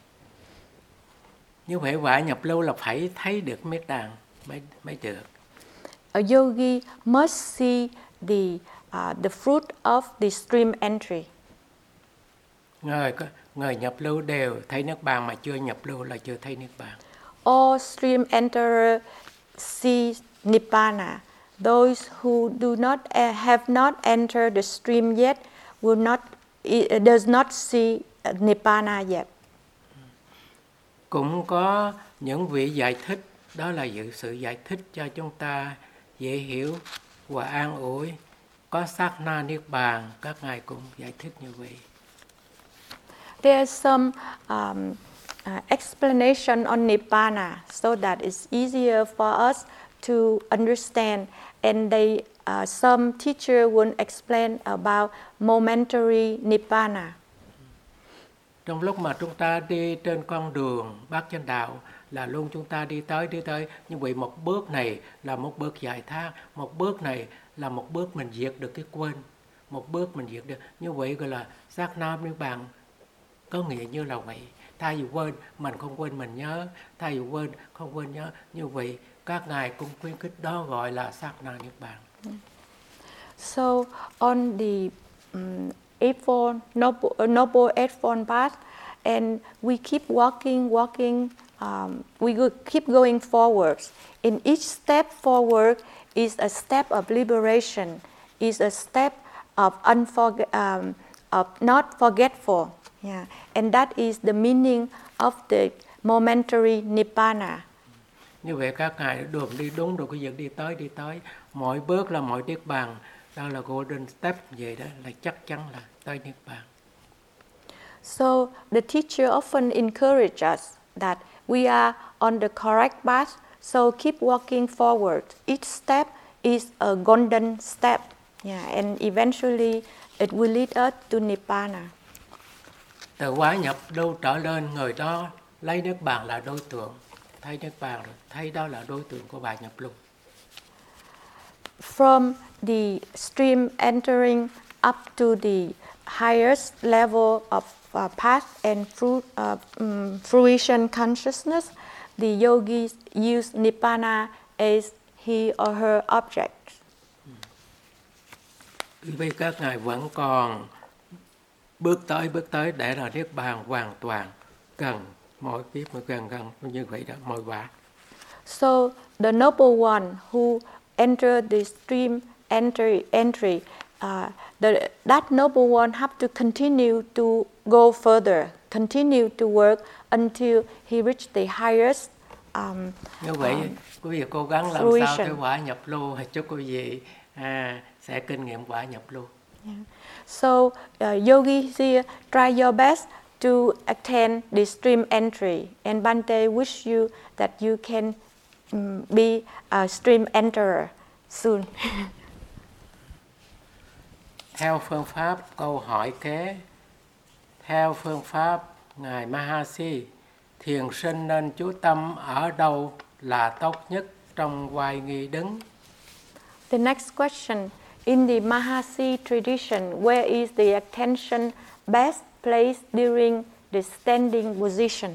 S1: Như vậy quả nhập lưu là phải thấy được Niết Bàn mới mới được.
S2: A yogi must see the uh, the fruit of the stream entry.
S1: Người người nhập lưu đều thấy Niết Bàn, mà chưa nhập lưu là chưa thấy Niết Bàn.
S2: All stream enterers see Nibbana. Those who do not uh, have not entered the stream yet will not uh, does not see Nibbana yet.
S1: Cũng có những vị giải thích, đó là sự giải thích cho chúng ta dễ hiểu và an ủi. Có sát na Niết Bàn, các ngài cũng giải thích như vậy.
S2: There's some um, uh, explanation on Nibbana so that it's easier for us to understand. And they, uh, some teacher will explain about momentary Nibbana.
S1: Trong lúc mà chúng ta đi trên con đường Bát Chánh Đạo là luôn chúng ta đi tới đi tới, như vậy một bước này là một bước giải thoát, một bước này là một bước mình diệt được cái quên, một bước mình diệt được, như vậy gọi là sát na Niết Bàn. Có nghĩa như là vậy. Thay vì quên, mình không quên mình nhớ. Thay vì quên, không quên nhớ. Như vậy, các ngài cũng khuyến khích đó gọi là sát na Niết Bàn.
S2: So, on the um, eightfold, noble, uh, noble eightfold path, and we keep walking, walking, um, we go, keep going forwards. In each step forward is a step of liberation, is a step of, unforget, um, of not forgetful. Yeah, and that is the meaning of the momentary Nibbana.
S1: Như vậy các ngài đường đi đúng rồi, cái việc đi tới đi tới, mỗi bước là mỗi Niết Bàn, đó là golden step vậy đó, là chắc chắn là tới Niết Bàn.
S2: So the teacher often encourage us that we are on the correct path, so keep walking forward. Each step is a golden step, yeah, and eventually it will lead us to Nibbana.
S1: Từ quả nhập lưu trở lên, người đó lấy Niết Bàn là đối tượng, thấy Niết Bàn rồi, thấy đó là đối tượng của bài nhập lưu.
S2: From the stream entering up to the highest level of uh, path and fruit, uh, um, fruition consciousness, the yogis use Nibbana as he or her object.
S1: Vì các ngài vẫn còn bước tới bước tới để là Niết Bàn hoàn toàn gần, mỗi kiếp mà gần gần như vậy đó, mỗi quả.
S2: So the noble one who entered the stream entry, entry uh, the, that noble one have to continue to go further, continue to work until he reached the highest. Um,
S1: như vậy
S2: um,
S1: quý vị cố gắng làm
S2: fruition.
S1: sao cái quả nhập lưu, chúc quý vị à, sẽ kinh nghiệm quả nhập lưu.
S2: Yeah. So uh, yogis here, try your best to attain the stream entry, and Bhante wish you that you can um, be a stream enterer soon.
S1: Theo phương pháp câu hỏi kế, theo phương pháp ngài Mahasi, thiền sinh nên chú tâm ở đâu là tốt nhất trong oai nghi đứng?
S2: The next question. In the Mahasi tradition, where is the attention best placed during the standing position?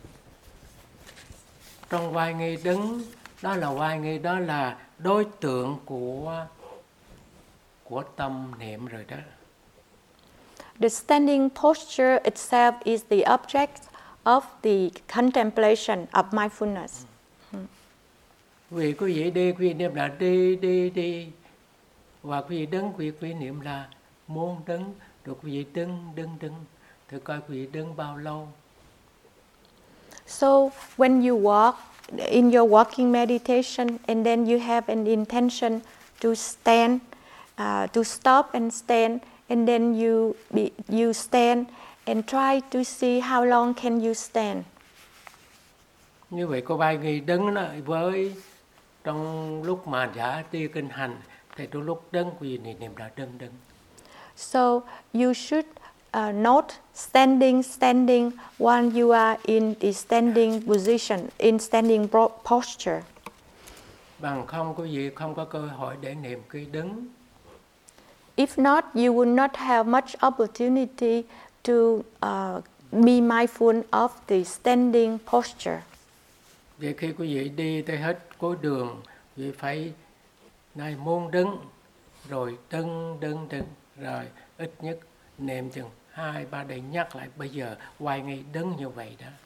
S1: Trong oai nghi đứng, đó là oai nghi, đó là đối tượng của của tâm niệm rồi đó.
S2: The standing posture itself is the object of the contemplation of mindfulness.
S1: Mm. Vì quý vị đi, quý vị niệm là đi, đi, đi. Và quý vị đứng, quý vị niệm là muốn đứng. Rồi quý vị đứng, đứng, đứng. Thử coi quý vị đứng bao lâu.
S2: So when you walk in your walking meditation, and then you have an intention to stand, uh, to stop and stand, and then you be, you stand and try to see how long can you stand.
S1: Như vậy có vài người đứng đó, với trong lúc mà giả đi kinh hành thì trong lúc đứng quý vị niệm là đứng đứng.
S2: So you should uh, note standing, standing while you are in the standing position, in standing posture.
S1: Bằng không quý vị không có cơ hội để niệm khi đứng.
S2: If not, you will not have much opportunity to uh, be mindful of the standing posture.
S1: Vậy khi quý vị đi tới hết cuối đường, quý vị phải này muốn đứng, rồi đứng, đứng, đứng, rồi ít nhất niệm chừng hai ba để nhắc lại bây giờ quay ngay đứng như vậy đó.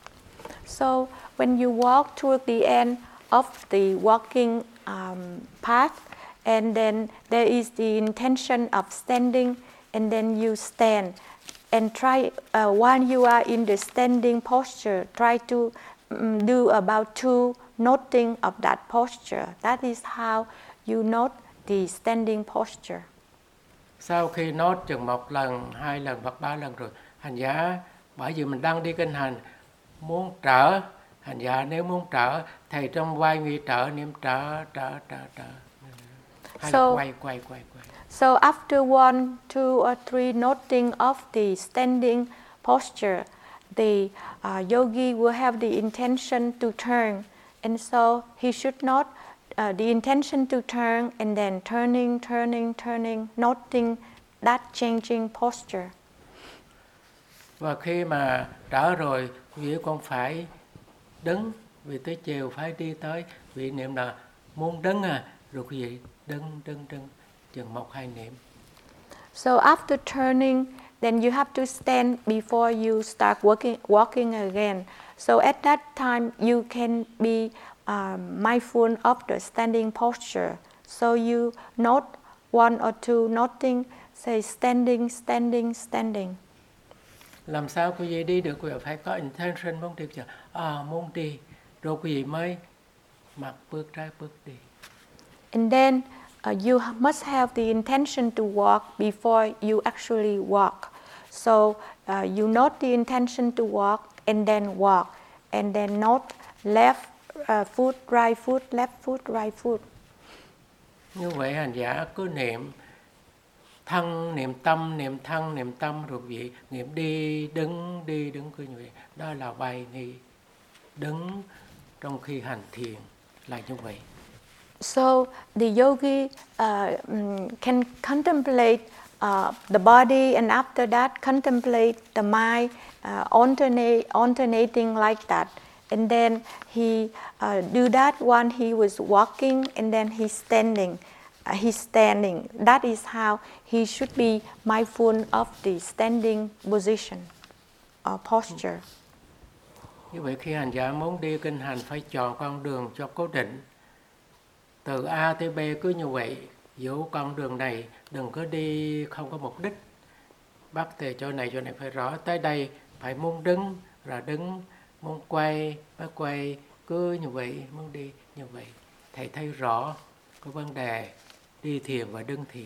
S2: So when you walk toward the end of the walking um, path, and then there is the intention of standing, and then you stand, and try uh, while you are in the standing posture, try to um, do about two noting of that posture. That is how you note the standing posture.
S1: Sau khi nốt chừng một lần, hai lần hoặc ba lần rồi, hành giả bởi vì mình đang đi kinh hành, muốn trở, hành giả nếu muốn trở, thầy trong vai nghi trở, niệm trở, trở, trở, trở. Hay
S2: So,
S1: là quay, quay, quay, quay.
S2: So after one, two or three noting of the standing posture, the uh, yogi will have the intention to turn. And so he should not, uh, the intention to turn and then turning, turning, turning, noting that changing posture.
S1: Và khi mà trở rồi, quý vị còn phải đứng, vì tới chiều phải đi tới, vị niệm là muốn đứng à, rồi quý vị đứng, đứng, đứng, chừng một hai niệm.
S2: So after turning, then you have to stand before you start walking, walking again. So at that time, you can be um, mindful of the standing posture. So you note one or two noting, say standing, standing, standing.
S1: Làm sao quý vị đi được, quý vị phải có intention muốn đi, à, muốn đi, rồi quý vị mới mặc bước ra bước đi.
S2: And then uh, you must have the intention to walk before you actually walk. So uh, you note the intention to walk and then walk, and then note left uh, foot, right foot, left foot, right foot.
S1: Như vậy hành giả cứ niệm thân, niệm tâm, niệm thân, niệm tâm, rồi vị niệm đi, đứng, đi, đứng cứ như vậy. Đó là bài nghi đứng trong khi hành thiền là như vậy.
S2: So the yogi uh, can contemplate uh, the body, and after that contemplate the mind, uh, alternate, alternating like that. And then he uh, do that when he was walking, and then he's standing. Uh, he's standing. That is how he should be mindful of the standing position or posture.
S1: Như vậy khi hành giả muốn đi kinh hành phải chọn con đường cho cố định. Từ A tới B cứ như vậy, dẫu con đường này đừng có đi không có mục đích. Bắt từ chỗ này chỗ này phải rõ, tới đây phải muốn đứng là đứng, muốn quay phải quay, cứ như vậy, muốn đi như vậy. Thầy thấy rõ có vấn đề đi thiền và đứng thiền.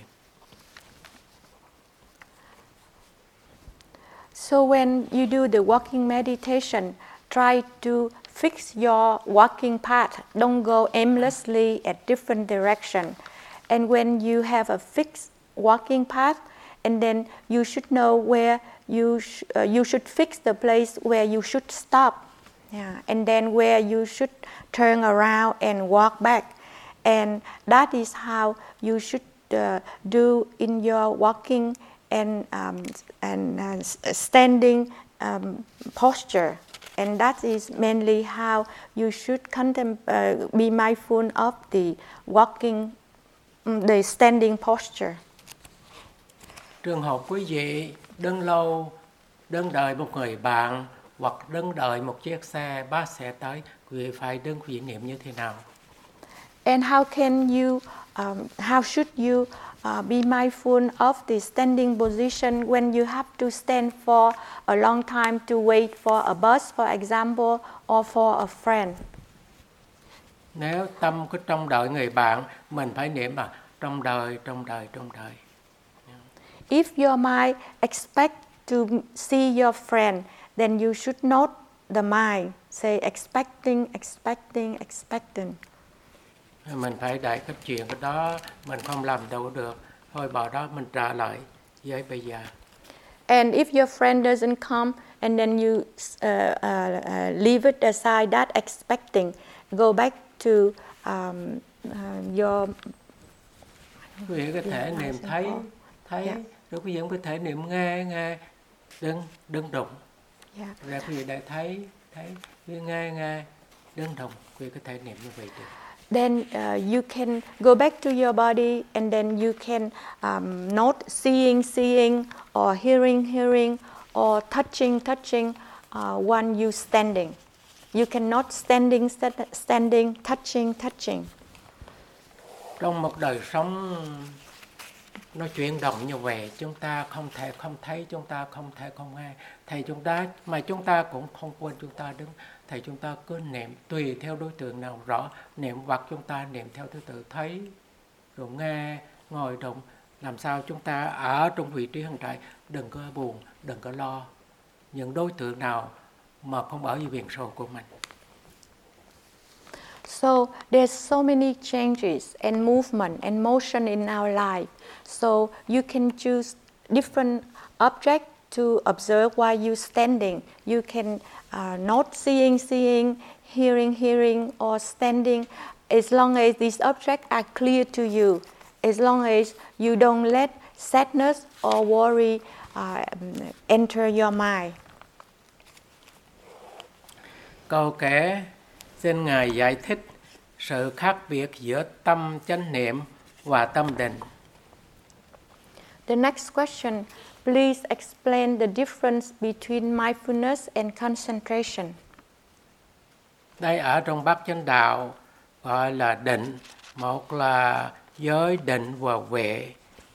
S2: So when you do the walking meditation, try to fix your walking path. Don't go aimlessly at different direction. And when you have a fixed walking path, and then you should know where you sh- uh, you should fix the place where you should stop, yeah, and then where you should turn around and walk back. And that is how you should uh, do in your walking and um, and uh, standing um, posture. And that is mainly how you should contem- uh, be mindful of the walking, um, the standing posture.
S1: Trường hợp quý vị đứng lâu, đứng đợi một người bạn hoặc đứng đợi một chiếc xe, bus sẽ tới, quý vị phải đứng quý vị niệm như thế nào?
S2: And how can you, um, how should you uh, be mindful of the standing position when you have to stand for a long time to wait for a bus, for example, or for a friend?
S1: Nếu tâm cứ trông đợi người bạn, mình phải niệm à trông đợi, trông đợi, trông đợi.
S2: If your mind expect to see your friend, then you should note the mind. Say expecting, expecting, expecting.
S1: Mình phải đợi cái chuyện cái đó, mình không làm đâu được. Thôi bỏ đó, mình trả lại với bây giờ.
S2: And if your friend doesn't come, and then you uh, uh, uh, leave it aside, that expecting, go back to um, uh, your...
S1: Quý vị có thể niệm thấy, thấy,
S2: yeah.
S1: rồi quý vị cũng có thể niệm nghe, nghe, đừng, đừng đụng.
S2: Yeah.
S1: Rồi quý vị đã thấy, thấy, nghe, nghe, đừng đụng. Quý vị có thể niệm như vậy được.
S2: Then uh, you can go back to your body, and then you can um, note seeing, seeing, or hearing, hearing, or touching, touching uh, when you standing. You can note standing, standing, touching, touching.
S1: Trong một đời sống nó chuyển động như vậy, chúng ta không thể không thấy, chúng ta không thể không nghe. Thầy chúng ta, mà chúng ta cũng không quên chúng ta đứng. Thầy chúng ta cứ niệm tùy theo đối tượng nào rõ, niệm hoặc chúng ta niệm theo thứ tự thấy, rồi nghe, ngồi động. Làm sao chúng ta ở trong vị trí hiện tại, đừng có buồn, đừng có lo. Những đối tượng nào mà không ở dưới biển sâu của mình.
S2: So there's so many changes and movement and motion in our life. So you can choose different objects to observe while you're standing. You can uh, note seeing, seeing, hearing, hearing, or standing, as long as these objects are clear to you, as long as you don't let sadness or worry uh, enter your mind.
S1: Câu kể xin Ngài giải thích sự khác biệt giữa tâm chánh niệm và tâm định.
S2: The next question, please explain the difference between mindfulness and concentration.
S1: Đây ở trong Bát Chánh Đạo gọi là định, một là giới định và huệ.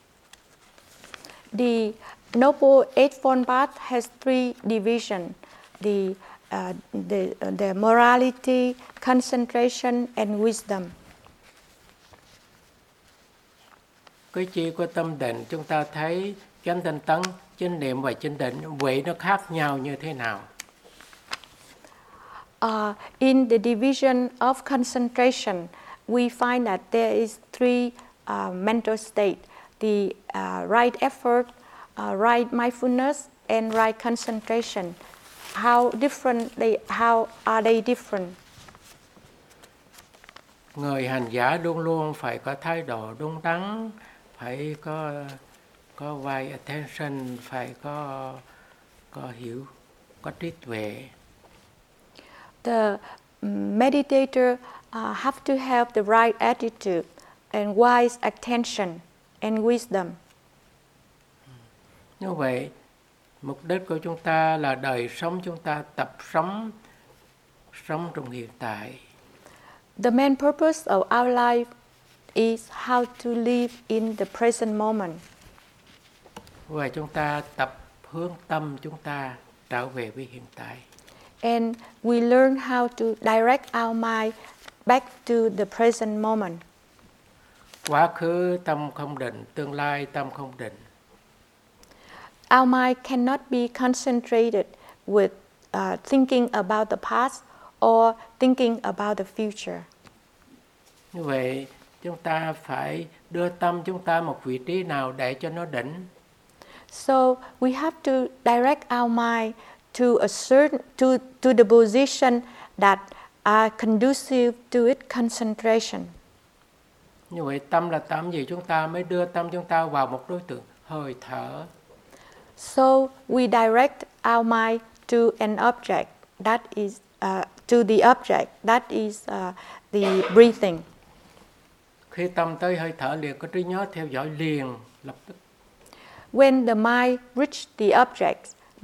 S2: The Noble Eightfold Path has three divisions: the uh, the uh, the morality, concentration, and wisdom.
S1: Cái chi của tâm định chúng ta thấy chánh tinh tấn, chánh niệm và chánh định, huệ nó khác nhau như thế nào?
S2: Uh, in the division of concentration, we find that there is three uh, mental states: the uh, right effort, uh, right mindfulness, and right concentration. How different they? How are they different?
S1: Người hành giả luôn luôn phải có thái độ đúng đắn, phải có có right attention, phải có có hiểu, có trí tuệ.
S2: The meditator uh, have to have the right attitude and wise attention and wisdom.
S1: Như vậy, mục đích của chúng ta là đời sống chúng ta tập sống, sống trong hiện tại.
S2: The main purpose of our life is how to live in the present moment.
S1: Và chúng ta tập hướng tâm chúng ta trở về với hiện tại.
S2: And we learn how to direct our mind back to the present moment.
S1: Quá khứ tâm không định, tương lai tâm không định.
S2: Our mind cannot be concentrated with uh, thinking about the past or thinking about the future.
S1: Như vậy, chúng ta phải đưa tâm chúng ta một vị trí nào để cho nó định.
S2: So we have to direct our mind to a certain to to the position that are conducive to its concentration.
S1: Như vậy tâm là tâm gì, chúng ta mới đưa tâm chúng ta vào một đối tượng hơi thở.
S2: So we direct our mind to an object that is uh, to the object that is uh, the breathing.
S1: Khi tâm tới hơi thở liền có trí nhớ theo dõi liền lập tức.
S2: When the mind reaches the object,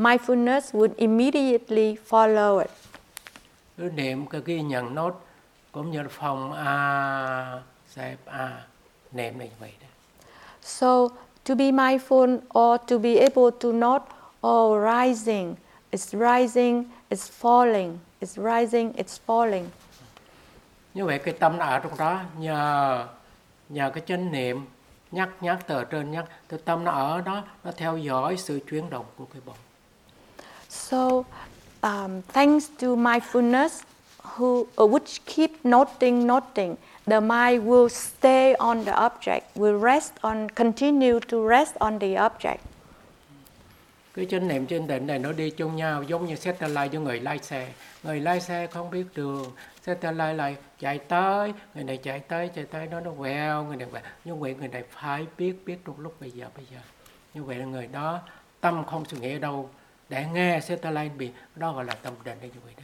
S2: mindfulness would immediately follow it.
S1: Cứ niệm, cứ ghi nhận nốt, cũng như là phòng A, xếp A, niệm này như vậy đó.
S2: So to be mindful or to be able to note, oh, rising, it's rising, it's falling, it's rising, it's falling.
S1: Như vậy cái tâm nó ở trong đó, nhờ nhờ cái chánh niệm nhắc nhắc từ trên nhắc, từ tâm nó ở đó, nó theo dõi sự chuyển động của cái bụng.
S2: So um, thanks to mindfulness, who uh, which keep noting, noting, the mind will stay on the object, will rest on, continue to rest on the object.
S1: Cái chánh niệm trên định này nó đi chung nhau, giống như satellite với người lái xe. Người lái xe không biết đường, satellite lại chạy tới, người này chạy tới, chạy tới, nó nó quẹo, người này quẹo. Như vậy người này phải biết, biết trong lúc bây giờ, bây giờ. Như vậy là người đó tâm không suy nghĩ ở đâu để nghe satellite bị, đó gọi là tâm định như vậy đó.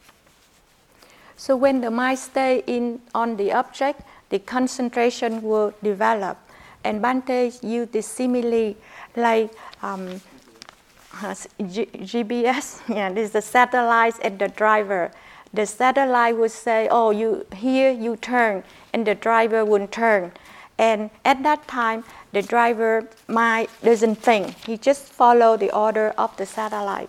S2: So when the mind stay in on the object, the concentration will develop. And Bhante used the simile like um, G- GPS, yeah, this is the satellite and the driver. The satellite would say, oh, you here you turn, and the driver would turn. And at that time, the driver mind doesn't think. He just follow the order of the satellite.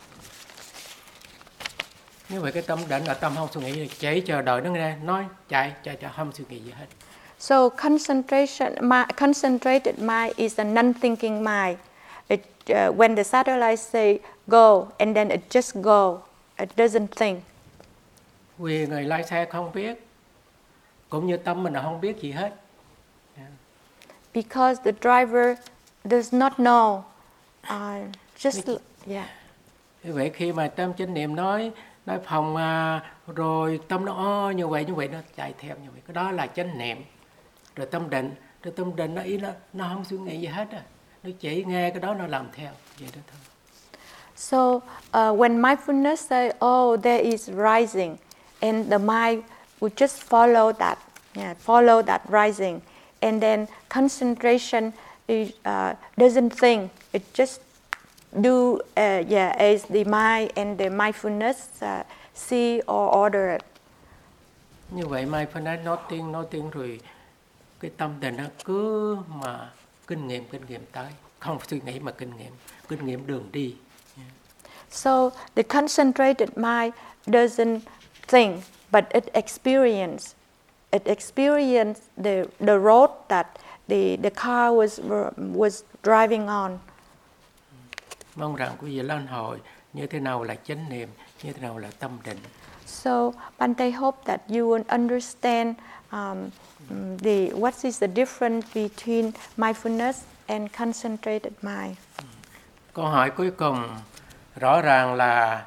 S1: Như vậy cái tâm định là tâm không suy nghĩ, chỉ chờ đợi nó nghe, nói chạy, chạy, chạy, không suy nghĩ gì hết.
S2: So concentration, my, concentrated mind is a non-thinking mind. It, uh, when the satellite say go, and then it just go, it doesn't think.
S1: Vì người lái xe không biết, cũng như tâm mình là không biết gì hết. Yeah.
S2: Because the driver does not know, uh, just yeah.
S1: Như vậy khi mà tâm chánh niệm nói nói phòng à, rồi tâm nó ô như vậy như vậy nó chạy theo như vậy, cái đó là chánh niệm. Rồi tâm định, rồi tâm định nó ý nó nó không suy nghĩ gì hết á, nó chỉ nghe cái đó nó làm theo vậy đó thôi.
S2: So uh, when mindfulness say, oh, there is rising, and the mind would just follow that, yeah, follow that rising, and then concentration is, uh, doesn't think, it just do, uh, yeah, as the mind and the mindfulness uh, see or order it.
S1: Như vậy mindfulness nói tiếng nói tiếng rồi cái tâm định nó cứ mà kinh nghiệm kinh nghiệm tới, không suy nghĩ mà kinh nghiệm, kinh nghiệm đường đi. Yeah.
S2: So the concentrated mind doesn't think, but it experience. It experience the the road that the the car was was driving on.
S1: Mong rằng quý vị lan hồi như thế nào là chánh niệm, như thế nào là tâm định.
S2: So Bhante hope that you will understand um, the what is the difference between mindfulness and concentrated mind.
S1: Câu hỏi cuối cùng rõ ràng là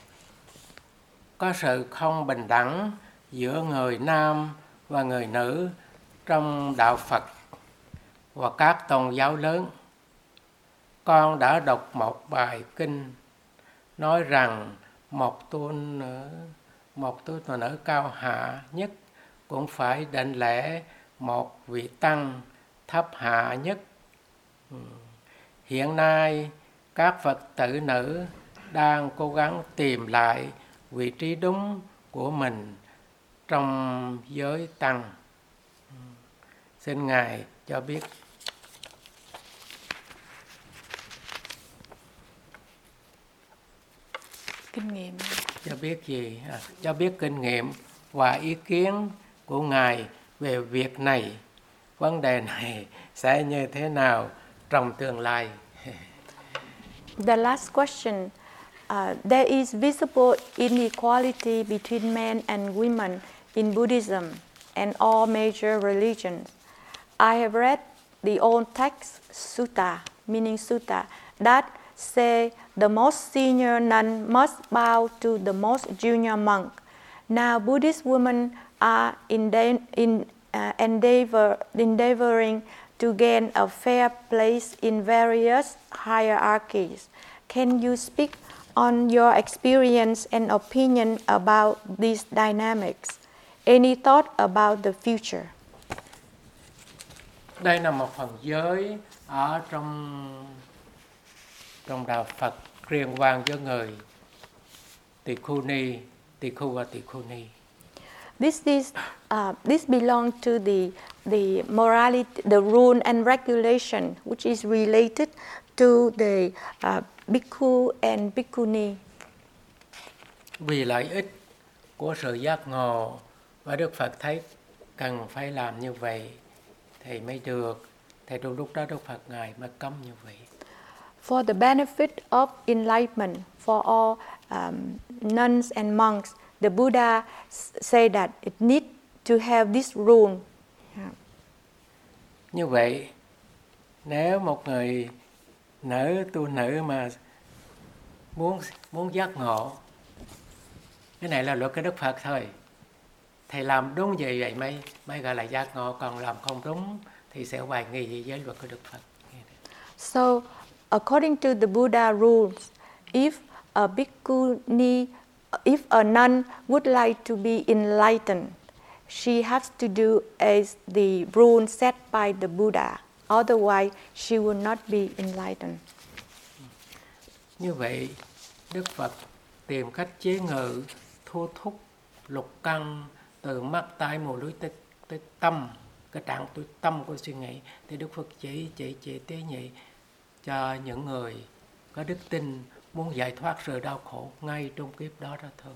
S1: có sự không bình đẳng giữa người nam và người nữ trong đạo Phật và các tôn giáo lớn. Con đã đọc một bài kinh nói rằng một tu nữ, một tu nữ cao hạ nhất cũng phải đảnh lễ một vị tăng thấp hạ nhất. Hiện nay các Phật tử nữ đang cố gắng tìm lại vị trí đúng của mình trong giới tăng. Xin Ngài cho biết.
S2: Kinh nghiệm.
S1: Cho biết gì? À, cho biết kinh nghiệm và ý kiến của Ngài về việc này, vấn đề này sẽ như thế nào trong tương lai.
S2: The last question. Uh, there is visible inequality between men and women in Buddhism and all major religions. I have read the old text sutta, meaning sutta, that say the most senior nun must bow to the most junior monk. Now Buddhist women are in, in, uh, endeavor, endeavoring to gain a fair place in various hierarchies. Can you speak on your experience and opinion about these dynamics? Any thought about the future?
S1: Đây là một phần giới ở trong trong đạo Phật liên quan với người tỳ khu ni, tỳ khu và tỳ khu ni.
S2: This is uh, this belongs to the the morality, the rule and regulation, which is related to the uh, bhikkhu and bhikkhuni.
S1: Vì lợi ích của sự giác ngộ và Đức Phật thấy cần phải làm như vậy thì mới được. Thì trong lúc đó Đức Phật Ngài mới cấm như vậy.
S2: For the benefit of enlightenment for all um, nuns and monks, the Buddha say that it needs to have this rule. Yeah.
S1: Như vậy, nếu một người nữ tu nữ mà muốn muốn giác ngộ, cái này là luật của Đức Phật thôi. Thầy làm đúng vậy vậy mới mới gọi là giác ngộ, còn làm không đúng thì sẽ hoài nghi về giới luật của Đức Phật.
S2: So, according to the Buddha rules, if a bhikkhuni, if a nun would like to be enlightened, she has to do as the rule set by the Buddha. Otherwise, she will not be enlightened.
S1: Như vậy, Đức Phật tìm cách chế ngự, thu thúc lục căn từ mắt, tai, mũi, lưỡi tới, tới tâm, cái trạng tối tâm của suy nghĩ, thì Đức Phật chỉ chỉ chỉ tế nhị cho những người có đức tin muốn giải thoát sự đau khổ ngay trong kiếp đó đó thôi.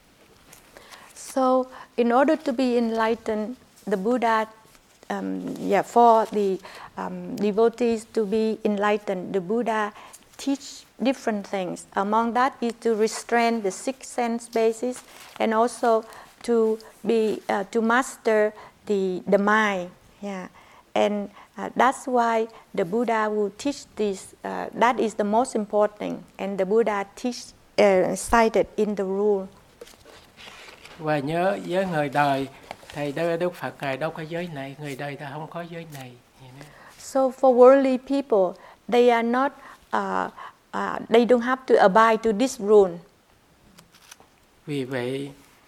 S2: So, in order to be enlightened, the Buddha, um, yeah, for the um, devotees to be enlightened, the Buddha teach different things. Among that is to restrain the six sense bases and also to be uh, to master the the mind. Yeah, and uh, that's why the Buddha will teach this. Uh, that is the most important thing, and the Buddha teach uh, cited in the rule.
S1: Và nhớ với người đời, thầy Đức Phật Ngài đâu có giới này, người đời ta không có giới này.
S2: So for worldly people, they are not, uh, uh, they don't have to abide to this rule.
S1: Vì vậy,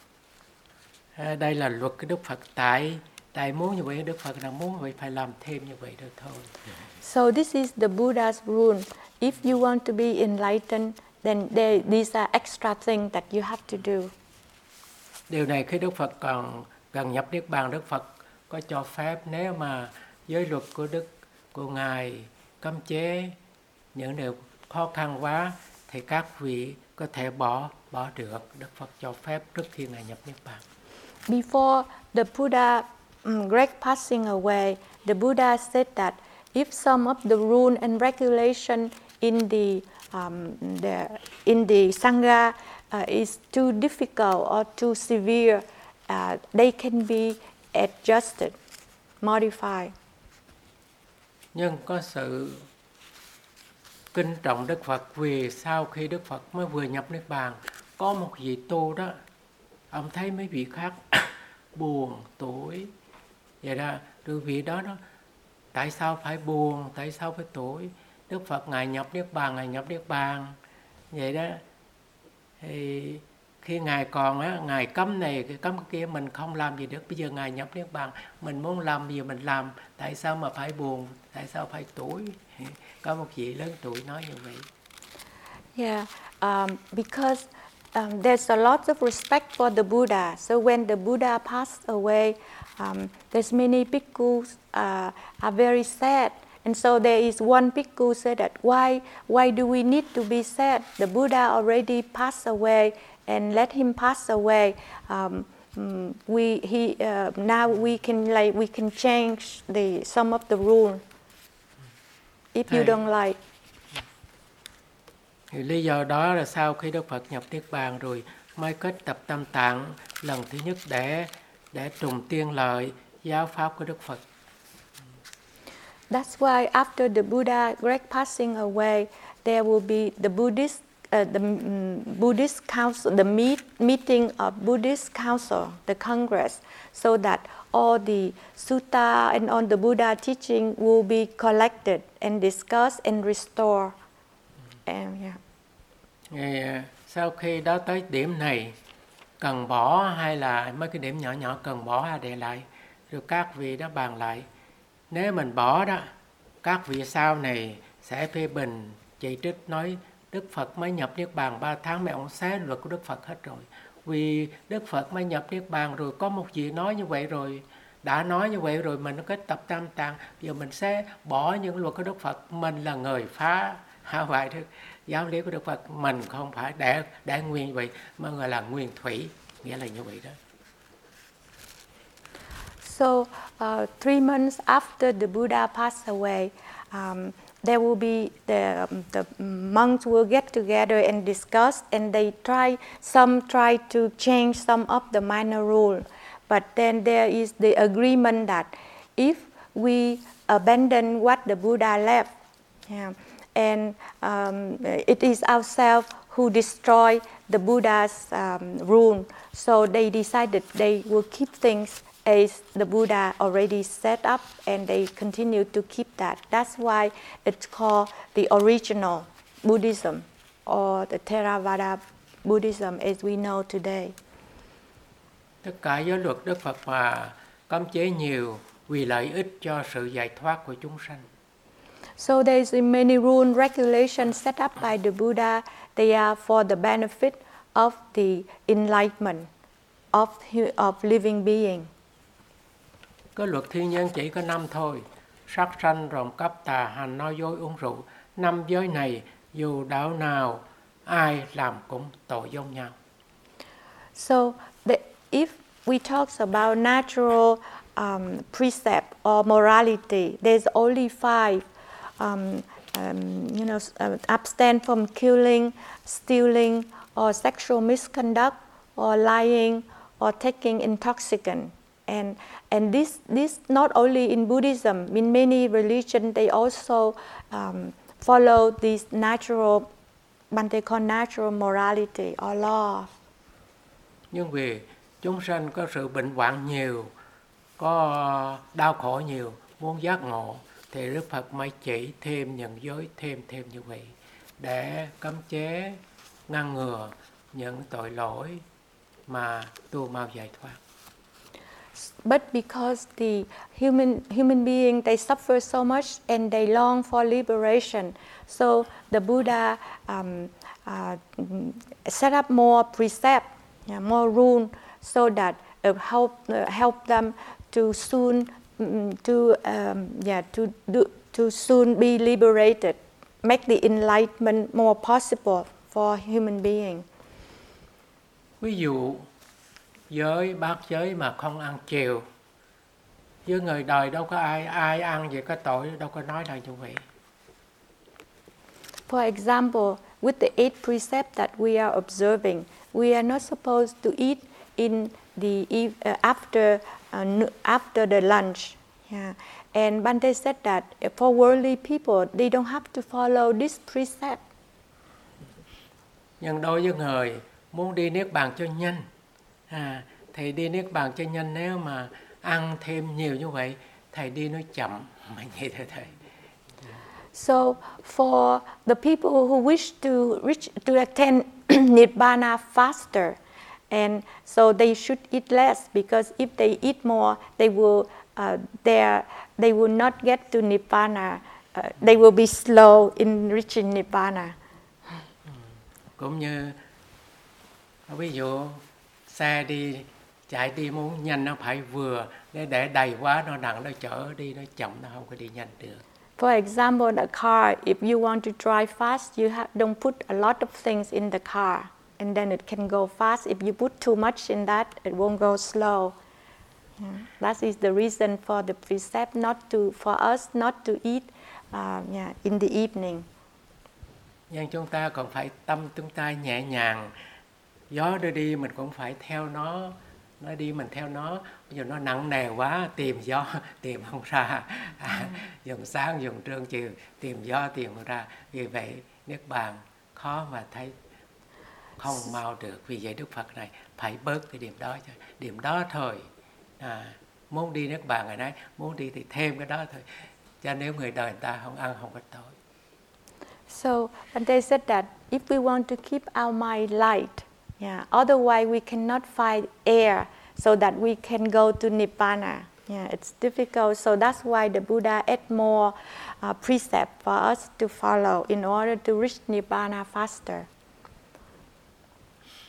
S1: đây là luật của Đức Phật. Tại tại muốn như vậy, Đức Phật là muốn vậy phải làm thêm như vậy được thôi.
S2: So this is the Buddha's rule. If you want to be enlightened, then there, these are extra things that you have to do.
S1: Điều này khi Đức Phật còn gần nhập Niết Bàn, Đức Phật có cho phép nếu mà giới luật của Đức của Ngài cấm chế những điều khó khăn quá thì các vị có thể bỏ bỏ được. Đức Phật cho phép trước khi Ngài nhập Niết Bàn.
S2: Before the Buddha um, great passing away, the Buddha said that if some of the rule and regulation in the um, the in the sangha uh, is too difficult or too severe, uh, they can be adjusted, modified.
S1: Nhưng có sự kính trọng Đức Phật vì sau khi Đức Phật mới vừa nhập Niết Bàn, có một vị tu đó, ông thấy mấy vị khác buồn, tuổi, vậy đó, rồi vị đó đó, tại sao phải buồn, tại sao phải tuổi? Đức Phật Ngài nhập Niết Bàn, Ngài nhập Niết Bàn, vậy đó. Thì khi Ngài còn á, Ngài cấm này, cái cấm kia mình không làm gì được. Bây giờ Ngài nhập Niết Bàn, mình muốn làm gì mình làm, tại sao mà phải buồn, tại sao phải tuổi? Có một vị lớn tuổi nói như vậy.
S2: Yeah, um, because um, there's a lot of respect for the Buddha. So when the Buddha passed away, um, there's many bhikkhus uh, are very sad. And so there is one bhikkhu said that why why do we need to be sad? The Buddha already passed away, and let him pass away. Um, we he uh, now we can like we can change the some of the rule if you don't like.
S1: Thì lý do đó là sau khi Đức Phật nhập Niết Bàn rồi mới kết tập Tam Tạng lần thứ nhất để để trùng tiên lợi giáo pháp của Đức Phật.
S2: That's why after the Buddha great passing away, there will be the Buddhist, uh, the um, Buddhist council, the meet, meeting of Buddhist council, the congress, so that all the sutta and all the Buddha teaching will be collected and discussed and restored. And, yeah.
S1: Thì, sau khi đó tới điểm này cần bỏ hay là mấy cái điểm nhỏ nhỏ cần bỏ hay để lại, rồi các vị đó bàn lại. Nếu mình bỏ đó, các vị sau này sẽ phê bình, chỉ trích nói Đức Phật mới nhập Niết Bàn ba tháng mấy ông xé luật của Đức Phật hết rồi. vì Đức Phật mới nhập Niết Bàn rồi có một vị nói như vậy rồi, đã nói như vậy rồi mình có tập tam tạng, giờ mình sẽ bỏ những luật của Đức Phật. Mình là người phá hư hoại được giáo lý của Đức Phật, mình không phải để để nguyên vậy mà gọi là nguyên thủy, nghĩa là như vậy đó.
S2: So uh, three months after the Buddha passed away, um, there will be the um, the monks will get together and discuss, and they try some try to change some of the minor rule, but then there is the agreement that if we abandon what the Buddha left, yeah, and um, it is ourselves who destroy the Buddha's um, rule, so they decided they will keep things as the Buddha already set up, and they continue to keep that. That's why it's called the original Buddhism or the Theravada Buddhism as we know today.
S1: Tất cả giới luật Đức Phật mà cấm chế nhiều vì lợi ích cho sự giải thoát của chúng sanh.
S2: So there's many rules, regulations set up by the Buddha. They are for the benefit of the enlightenment of of living being.
S1: Cái luật thiên nhân chỉ có năm thôi: sát sanh, trộm cắp, tà hành, nói dối, uống rượu. Năm giới này dù đạo nào ai làm cũng tội giống nhau.
S2: So the, if we talk about natural um, precept or morality, there's only five. Um, um, you know, uh, abstain from killing, stealing, or sexual misconduct, or lying, or taking intoxicant. And and this this not only in Buddhism, in many religions they also um, follow this natural, what they call natural morality or law.
S1: Nhưng vì chúng sanh có sự bệnh hoạn nhiều, có đau khổ nhiều, muốn giác ngộ, thì Đức Phật mới chỉ thêm những giới thêm thêm như vậy để cấm chế, ngăn ngừa những tội lỗi mà tu mau giải thoát.
S2: But because the human human being they suffer so much and they long for liberation, so the Buddha um, uh, set up more precepts, yeah, more rules, so that it help uh, help them to soon um, to um, yeah to do, to soon be liberated, make the enlightenment more possible for human being.
S1: Ví dụ giới bát giới mà không ăn chiều, với người đời đâu có ai ai ăn gì có tội, đâu có nói là như vậy.
S2: For example, with the eight precepts that we are observing, we are not supposed to eat in the uh, after uh, after the lunch. Yeah. And Bhante said that for worldly people, they don't have to follow this precept.
S1: Nhưng đối với người muốn đi niết bàn cho nhanh, à, thầy đi niết bàn cho nhanh, nếu mà ăn thêm nhiều như vậy, thầy đi nó chậm, mà vậy thôi thầy.
S2: So for the people who wish to reach to attain Nibbana faster, and so they should eat less, because if they eat more, they will uh, they they will not get to Nibbana. Uh, they will be slow in reaching Nibbana.
S1: Cũng như ví dụ xe đi chạy đi muốn nhanh, nó phải vừa, để để đầy quá nó nặng, nó chở đi nó chậm, nó không có đi nhanh được.
S2: For example, in a car, if you want to drive fast, you have, don't put a lot of things in the car, and then it can go fast. If you put too much in that, it won't go slow. Yeah. That is the reason for the precept not to, for us not to eat uh, yeah, in the evening.
S1: Nhưng chúng ta còn phải tâm chúng ta nhẹ nhàng, gió đưa đi mình cũng phải theo nó, nó đi mình theo nó. Bây giờ nó nặng nề quá, tìm gió tìm không ra, à, dùng sáng dùng trưa chiều tìm gió tìm không ra. Vì vậy niết bàn khó mà thấy, không mau được. Vì vậy Đức Phật này phải bớt cái điểm đó, điểm đó thôi. À, muốn đi niết bàn ngày nay, muốn đi thì thêm cái đó thôi. Cho nếu người đời người ta không ăn không có tội.
S2: So, and they said that if we want to keep our mind light, yeah, otherwise we cannot find air so that we can go to Nibbana. Yeah, it's difficult. So that's why the Buddha add more uh, precepts for us to follow in order to reach Nibbana faster.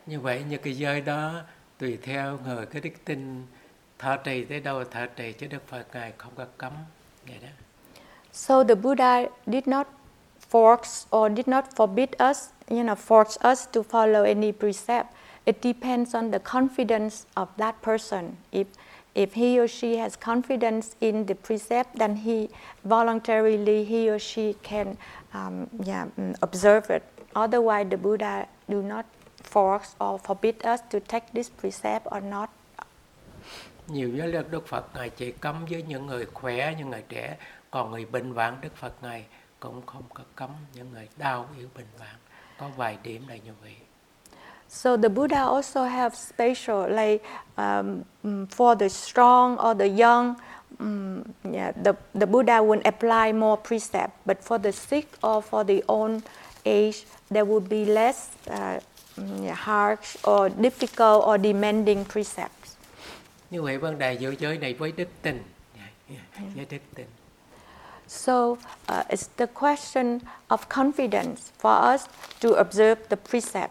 S1: Như vậy như cái giới đó tùy theo người cái đức tin thọ trì tới đâu thọ trì, chứ Đức Phật Ngài không có cấm vậy đó.
S2: So the Buddha did not force or did not forbid us, you know, force us to follow any precept. It depends on the confidence of that person. If if he or she has confidence in the precept, then he voluntarily he or she can um, yeah, observe it. Otherwise, the Buddha do not force or forbid us to take this precept or not.
S1: Nhiều giới luật Đức Phật Ngài chỉ cấm với những người khỏe, những người trẻ, còn người bệnh hoạn Đức Phật Ngài cũng không có cấm những người đau yếu bệnh hoạn. Có vài điểm là như vậy.
S2: So the Buddha also have special, like um, for the strong or the young, um, yeah, the, the Buddha will apply more precept, but for the sick or for the old age, there would be less uh, yeah, harsh or difficult or demanding precepts.
S1: Như vậy vấn đề giữ giới này với đức tin, với đức tin.
S2: So uh, it's the question of confidence for us to observe the precept.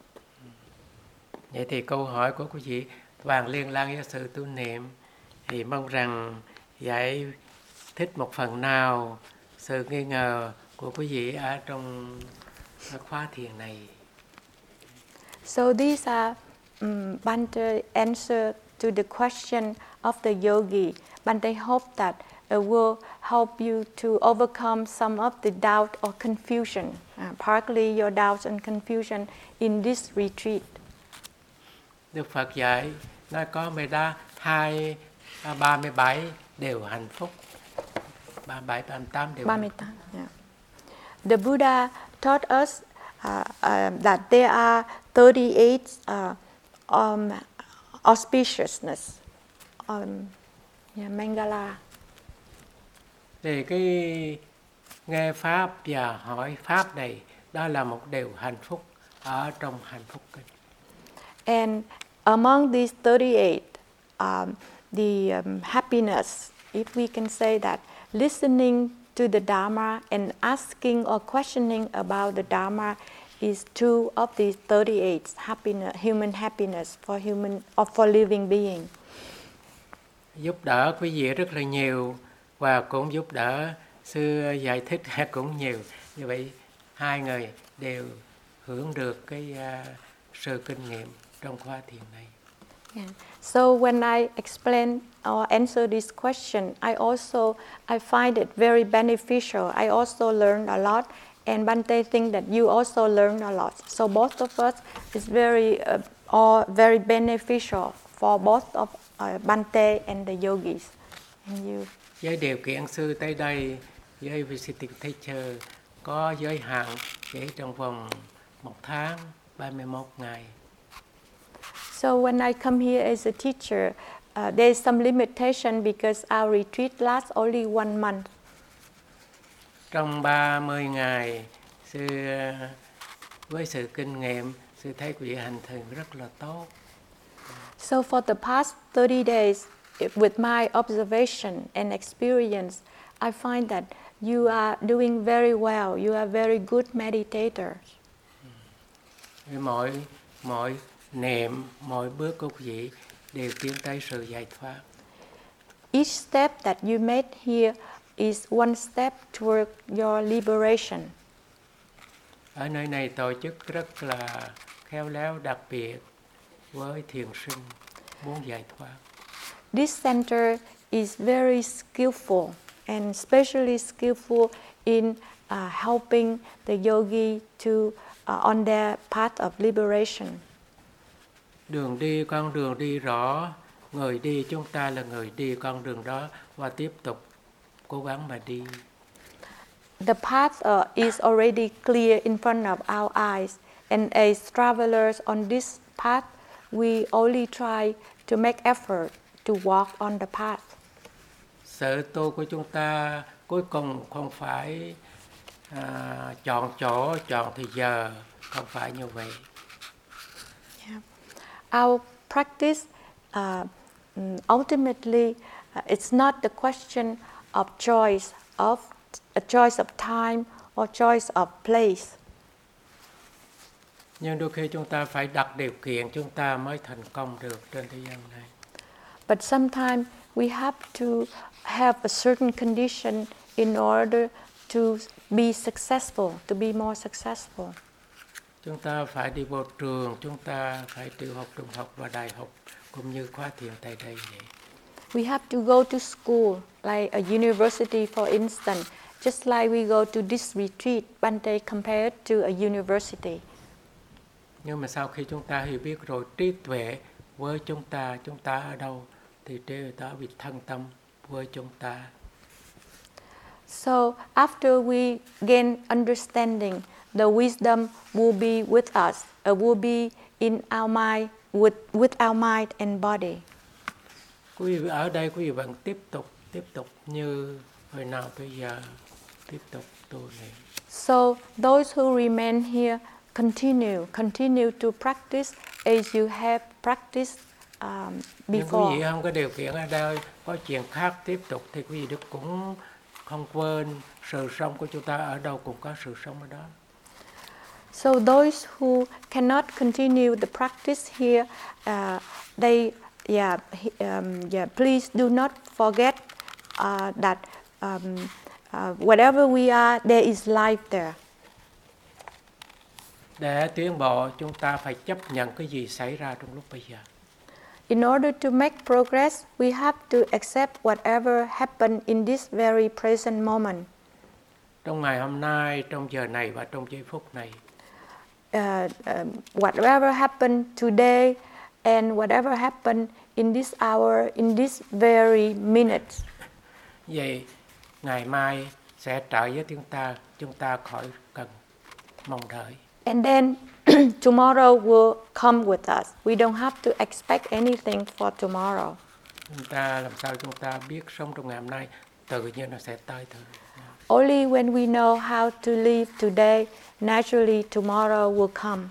S1: Vậy thì câu hỏi của quý vị toàn liên quan với sự tu niệm, thì mong rằng giải thích một phần nào sự nghi ngờ của quý vị ở trong khóa thiền này.
S2: So these are um, Bhante answer to the question of the yogi. Bhante hope that it will help you to overcome some of the doubt or confusion, uh, partly your doubts and confusion in this retreat.
S1: Đức Phật dạy nói có mười đa hai ba mươi bảy đều hạnh phúc, ba mươi bảy ba mươi tám đều.
S2: ba mươi tám. Yeah. The Buddha taught us uh, uh, that there are thirty-eight uh, um, auspiciousness, um, yeah, Mangala.
S1: Thì cái nghe pháp và hỏi pháp này đó là một điều hạnh phúc ở trong hạnh phúc kinh.
S2: And among these thirty-eight, um, the um, happiness, if we can say that, listening to the Dharma and asking or questioning about the Dharma is two of these thirty-eight happiness, human happiness for human or for living being.
S1: Giúp đỡ quý vị rất là nhiều và cũng giúp đỡ sư giải thích cũng nhiều. Như vậy hai người đều hưởng được cái uh, sự kinh nghiệm trong khóa thiền này.
S2: Yeah. So when I explain or answer this question, I also I find it very beneficial. I also learned a lot, and Bhante think that you also learned a lot. So both of us is very uh, all very beneficial for both of uh, Bhante and the yogis and you.
S1: Với điều kiện sư tới đây với visiting teacher có giới hạn chỉ trong vòng một tháng ba mươi mốt ngày.
S2: So when I come here as a teacher, uh, there is some limitation because our retreat lasts only one month.
S1: Trong ba mươi ngày, sư với sự kinh nghiệm, sư thấy quý vị hành thiền rất là tốt.
S2: So for the past thirty days, with my observation and experience, I find that you are doing very well. You are very good meditators.
S1: Mọi mọi niệm, mọi bước của quý vị đều tiến tới sự giải thoát.
S2: Each step that you made here is one step toward your liberation.
S1: Ở nơi này tổ chức rất là khéo léo, đặc biệt với thiền sinh muốn giải thoát.
S2: This center is very skillful and especially skillful in uh, helping the yogi to uh, on their path of liberation.
S1: Đường đi, con đường đi rõ, người đi chúng ta là người đi con đường đó và tiếp tục cố gắng mà đi.
S2: The path uh, is already clear in front of our eyes, and as travelers on this path, we only try to make effort to walk on the path.
S1: Sự tu của chúng ta cuối cùng không phải à, chọn chỗ, chọn thời giờ, không phải như vậy.
S2: Yeah. Our practice uh, ultimately uh, it's not the question of choice of a choice of time or choice of place.
S1: Nhưng đôi khi chúng ta phải đặt điều kiện chúng ta mới thành công được trên thế gian này.
S2: But sometimes we have to have a certain condition in order to be successful, to be more successful.
S1: Chúng ta phải đi vào trường, chúng ta phải tiểu học, trung học và đại học, cũng như khóa thiền tại đây vậy.
S2: We have to go to school, like a university for instance, just like we go to this retreat, Bante compared to a university.
S1: Nhưng mà sau khi chúng ta hiểu biết rồi, trí tuệ với chúng ta, chúng ta ở đâu, thì trí tuệ vị thân tâm với chúng ta.
S2: So after we gain understanding, the wisdom will be with us, uh, will be in our mind, with, with our mind and body.
S1: Quý vị ở đây, quý vị vẫn tiếp tục, tiếp tục như hồi nào bây giờ, tiếp tục tu niệm.
S2: So those who remain here, continue, continue to practice as you have practiced um,
S1: Nhưng quý
S2: before.
S1: vị không có điều kiện ở đây, có chuyện khác tiếp tục, thì quý vị Đức cũng không quên sự sống của chúng ta ở đâu cũng có sự sống ở đó.
S2: So those who cannot continue the practice here, uh, they, yeah, um, yeah, please do not forget uh, that um, uh, whatever we are, there is life there.
S1: Để tiến bộ, chúng ta phải chấp nhận cái gì xảy ra trong lúc bây giờ.
S2: In order to make progress, we have to accept whatever happened in this very present moment.
S1: Trong ngày hôm nay, trong giờ này và trong giây phút này.
S2: Uh, um, whatever happened today and whatever happened in this hour, in this very minute.
S1: Vậy ngày mai sẽ trở với chúng ta, chúng ta khỏi cần mong đợi.
S2: And then tomorrow will come with us. We don't have to expect anything for tomorrow.
S1: Chúng ta làm sao chúng ta biết sống trong ngày hôm nay, tự nhiên nó sẽ tới thôi.
S2: Only when we know how to live today, naturally tomorrow will come.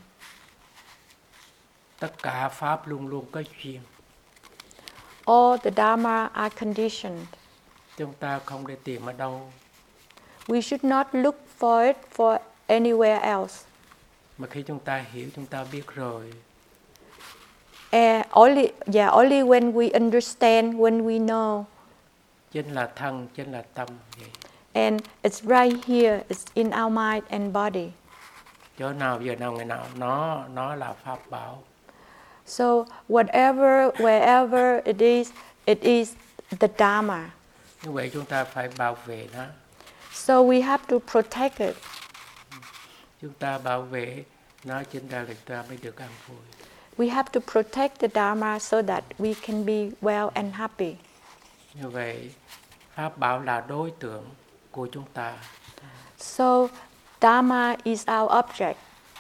S1: Tất cả pháp luôn luôn có duyên.
S2: All the Dharma are conditioned.
S1: Chúng ta không để tìm ở đâu.
S2: We should not look for it for anywhere else.
S1: Mà khi chúng ta hiểu, chúng ta biết rồi.
S2: Uh, only, yeah, only when we understand, when we know.
S1: Chính là thân, chính là tâm vậy.
S2: And it's right here, it's in our mind and body.
S1: Chỗ nào, giờ nào, ngày nào, nó, nó là pháp bảo.
S2: So whatever, wherever it is, it is the Dharma.
S1: Như vậy chúng ta phải bảo vệ nó.
S2: So we have to protect it.
S1: Chúng ta bảo vệ nó, chính ra là chúng ta mới được an vui.
S2: We have to protect the Dharma so that we can be well and happy.
S1: Như vậy, pháp bảo là đối tượng của chúng ta.
S2: So Dharma is our object.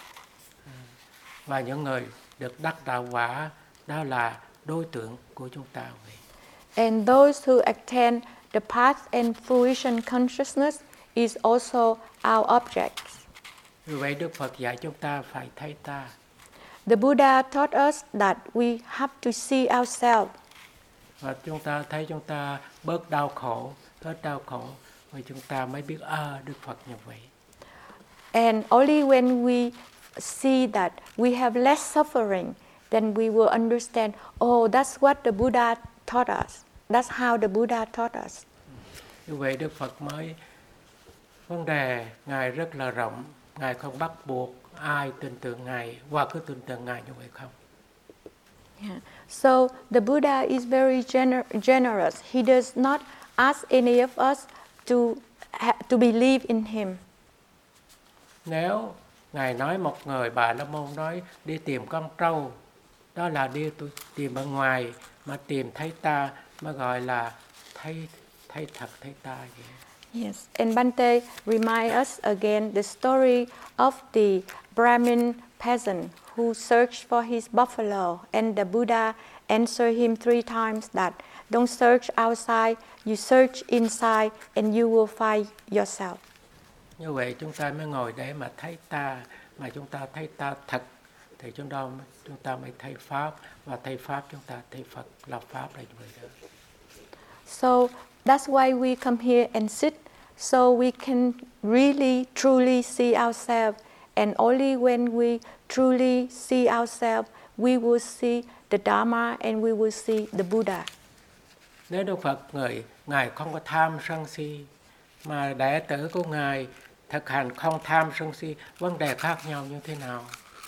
S1: Và những người được đắc đạo quả, đó là đối tượng của chúng ta vậy.
S2: And those who attain the path and fruition consciousness is also our objects.
S1: Vì vậy Đức Phật dạy chúng ta phải thấy ta.
S2: The Buddha taught us that we have to see ourselves.
S1: Và chúng ta thấy chúng ta bớt đau khổ, hết đau khổ, và chúng ta mới biết à, Đức Phật như vậy.
S2: And only when we see that we have less suffering, then we will understand, oh, that's what the Buddha taught us. That's how the Buddha taught us.
S1: Như vậy Đức Phật mới, vấn đề Ngài rất là rộng, Ngài không bắt buộc ai tin tưởng Ngài, hoặc cứ tin tưởng Ngài như vậy không.
S2: Yeah. So the Buddha is very gener- generous. He does not ask any of us to ha- to believe in him.
S1: Nếu Ngài nói một người, Bà La Môn nói đi tìm con trâu, đó là đi tìm ở ngoài, mà tìm thấy ta mới gọi là thấy thấy thật, thấy ta vậy.
S2: Yes, and Bante remind us again the story of the Brahmin peasant who searched for his buffalo, and the Buddha answered him three times that don't search outside, you search inside, and you will find yourself.
S1: Như vậy chúng ta mới ngồi để mà thấy ta, mà chúng ta thấy ta thật, thì chúng ta chúng ta mới thấy pháp, và thấy pháp chúng ta thấy Phật là pháp là như vậy đó.
S2: So that's why we come here and sit, so we can really truly see ourselves And only when we truly see ourselves, we will see the Dharma and we will see the Buddha.
S1: Nếu Đức Phật người ngài không có tham sân si, mà đệ tử của ngài thực hành không tham sân si, vấn đề khác nhau như thế nào?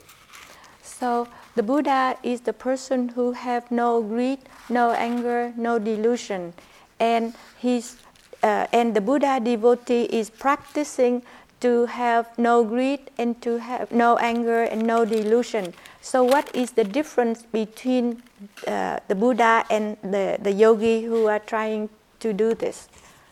S2: So the Buddha is the person who have no greed, no anger, no delusion, and he's uh, and the Buddha devotee is practicing to have no greed and to have no anger and no delusion. So what is the difference between uh, the Buddha and the the yogi who are trying to do this?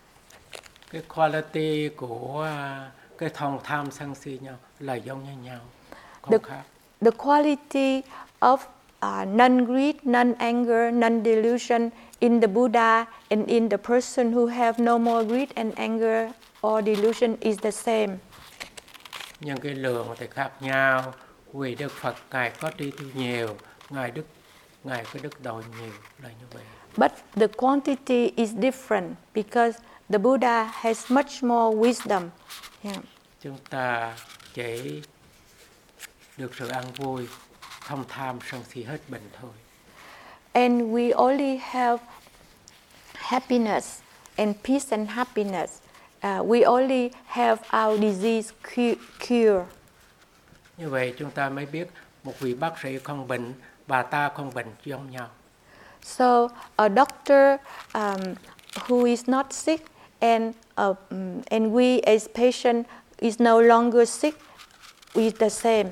S1: Cái quality của cái không tham sân si nhau là giống như nhau, không
S2: the,
S1: khác.
S2: The quality of uh, non-greed, non-anger, non-delusion in the Buddha and in the person who have no more greed and anger or delusion is the same.
S1: Nhưng cái lượng thì khác nhau. Vì Đức Phật ngài có tri thức nhiều, ngài đức ngài có đức độ nhiều là như vậy.
S2: But the quantity is different because the Buddha has much more wisdom. Yeah.
S1: Chúng ta chỉ được sự an vui, không tham sân si hết bệnh thôi.
S2: And we only have happiness and peace and happiness. Uh, we only have our disease cure.
S1: Như vậy chúng ta mới biết một vị bác sĩ không bệnh và ta không bệnh giống nhau.
S2: So a doctor um, who is not sick and uh, and we as patient is no longer sick is the same.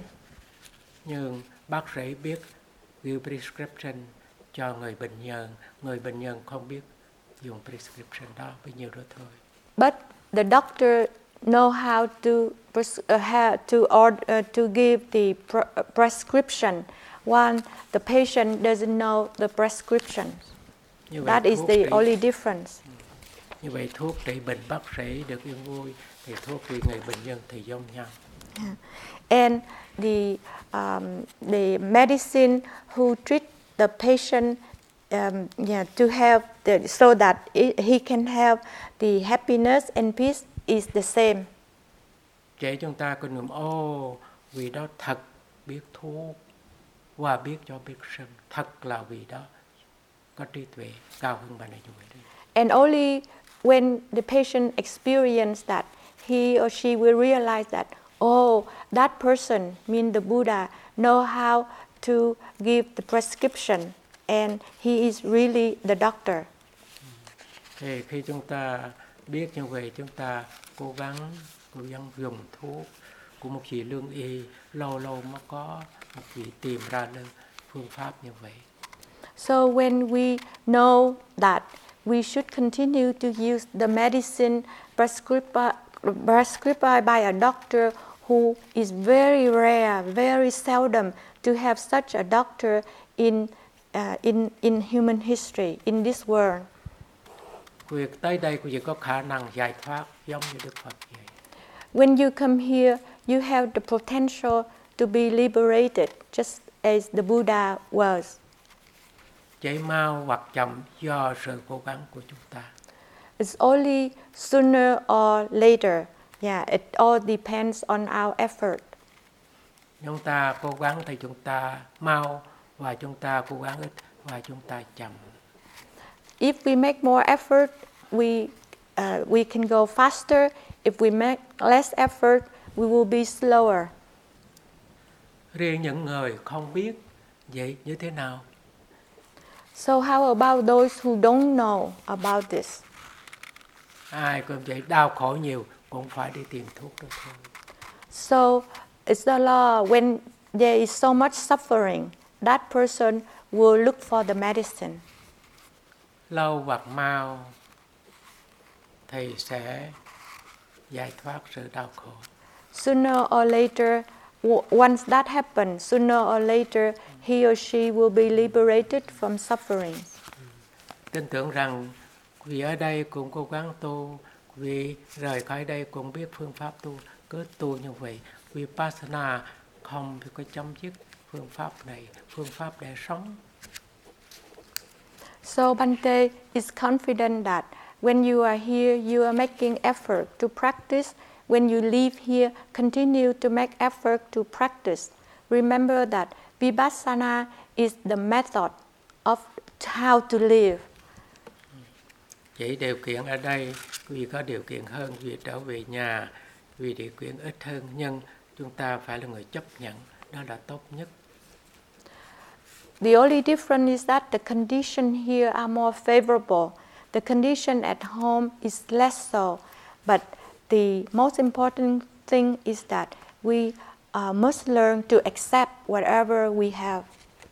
S1: Nhưng bác sĩ biết ghi prescription cho người bệnh nhân, người bệnh nhân không biết dùng prescription đó bấy nhiêu đó thôi.
S2: But the doctor know how to pres- uh, how to order, uh, to give the pre- prescription, while the patient doesn't know the prescription. That is the trị, only difference.
S1: Như vậy thuốc trị bệnh bác sĩ được yên vui, thì thuốc trị người bệnh nhân thì giống nhau.
S2: Yeah. And the um, the medicine who treat the patient um, yeah, to have the, so that it, he can have the happiness and peace is the same.
S1: Để chúng ta có niệm ô vì đó thật biết thuốc và biết cho biết sân, thật là vì đó có trí tuệ cao hơn bạn này như vậy đấy.
S2: And only when the patient experience that, he or she will realize that, oh, that person, mean the Buddha, know how to give the prescription and he is really the doctor.
S1: Thì khi chúng ta biết như vậy, chúng ta cố gắng cố gắng dùng thuốc của một vị lương y, lâu lâu mới có một vị tìm ra được phương pháp như vậy.
S2: So when we know that we should continue to use the medicine prescribed by, prescribed by a doctor who is very rare, very seldom to have such a doctor in uh, in in human history, in this world.
S1: Việc tới đây quý vị có khả năng giải thoát giống như Đức Phật vậy.
S2: When you come here, you have the potential to be liberated, just as the Buddha was.
S1: Chạy mau hoặc chậm do sự cố gắng của chúng ta.
S2: It's only sooner or later. Yeah, it all depends on our effort.
S1: Chúng ta cố gắng thì chúng ta mau, và chúng ta cố gắng ít và chúng ta chậm.
S2: If we make more effort, we uh, we can go faster. If we make less effort, we will be slower.
S1: Riêng những người không biết vậy như thế nào?
S2: So how about those who don't know about this?
S1: Ai cũng vậy, đau khổ nhiều cũng phải đi tìm thuốc đó thôi.
S2: So it's the law. When there is so much suffering, that person will look for the medicine.
S1: Lâu hoặc mau thì sẽ giải thoát sự đau khổ.
S2: Sooner or later, once that happens, sooner or later, he or she will be liberated from suffering.
S1: Tin tưởng rằng vì ở đây cũng cố gắng tu, vì rời khỏi đây cũng biết phương pháp tu, cứ tu như vậy. Vipassana không có chấm dứt phương pháp này, phương pháp để sống.
S2: So Bhante is confident that when you are here, you are making effort to practice when you leave here, continue to make effort to practice. Remember that Vipassana is the method of how to live.
S1: Chỉ điều kiện ở đây, quý vị có điều kiện hơn, quý vị trở về nhà, quý vị điều kiện ít hơn, nhưng chúng ta phải là người chấp nhận, đó là tốt nhất.
S2: The only difference is that the conditions here are more favorable. The condition at home is less so, but the most important thing is that we uh, must learn to accept whatever we have.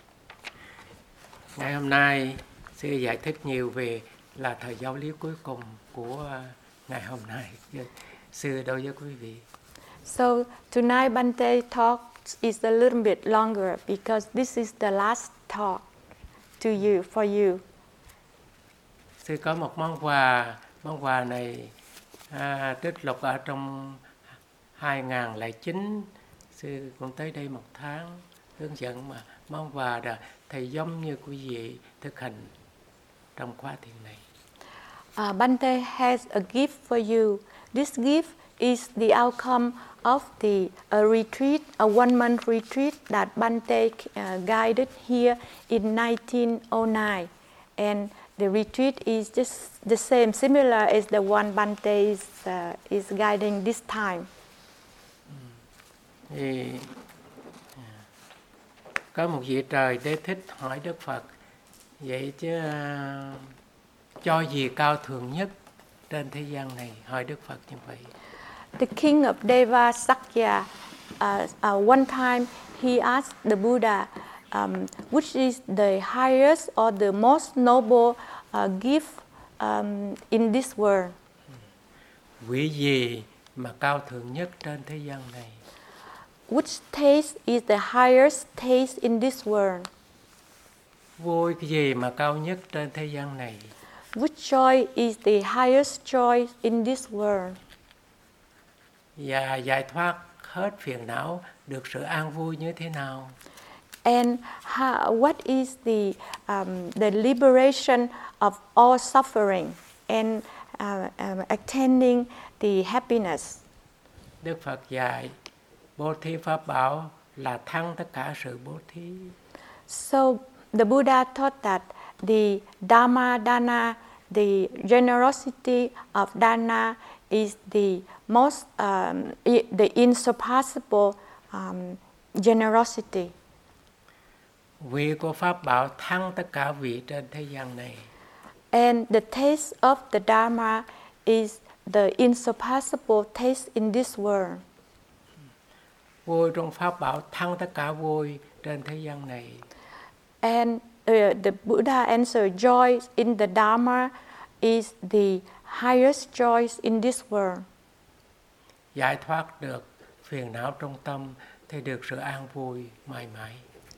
S1: Ngày hôm nay, sư giải thích nhiều về là thời giáo lý cuối cùng của ngày hôm nay. Sư đối với quý vị.
S2: So tonight Bante talk is a little bit longer because this is the last talk to you for you.
S1: Sư có một món quà, món quà này à, trích lục ở trong hai nghìn không trăm lẻ chín. Sư cũng tới đây một tháng hướng dẫn mà món quà là thầy giống như quý vị thực hành trong khóa thiền này.
S2: Uh, Bante has a gift for you. This gift is the outcome of the a retreat, a one-month retreat that Bante uh, guided here in nineteen oh nine, and the retreat is just the same, similar as the one Bante is uh, is guiding this time.
S1: Thì, có một vị trời Đế Thích hỏi Đức Phật, vậy chứ uh, cho gì cao thượng nhất trên thế gian này? Hỏi Đức Phật như vậy.
S2: The king of Deva Sakya, uh, uh, one time he asked the Buddha, um, which is the highest or the most noble uh, gift um, in this world?
S1: Vị gì mà cao thượng nhất trên thế gian này?
S2: Which taste is the highest taste in this world?
S1: Vui cái gì mà cao nhất trên thế gian này?
S2: Which joy is the highest joy in this world?
S1: Và giải thoát hết phiền não, được sự an vui như thế nào?
S2: And how, what is the um, the liberation of all suffering and uh, um, attaining the happiness?
S1: Đức Phật dạy bố thí pháp bảo là thắng tất cả sự bố thí.
S2: So the Buddha taught that the Dhamma Dana, the generosity of Dana is the most um, the insurpassable um, generosity.
S1: Vị của pháp bảo thắng tất cả vị trên thế gian này.
S2: And the taste of the Dharma is the insurpassable taste in this world.
S1: Vui trong pháp bảo thắng tất cả vui trên thế gian này.
S2: And uh, the Buddha answered, joy in the Dharma is the highest joy in this world.
S1: Giải thoát được phiền não trong tâm thì được sự an vui mãi mãi.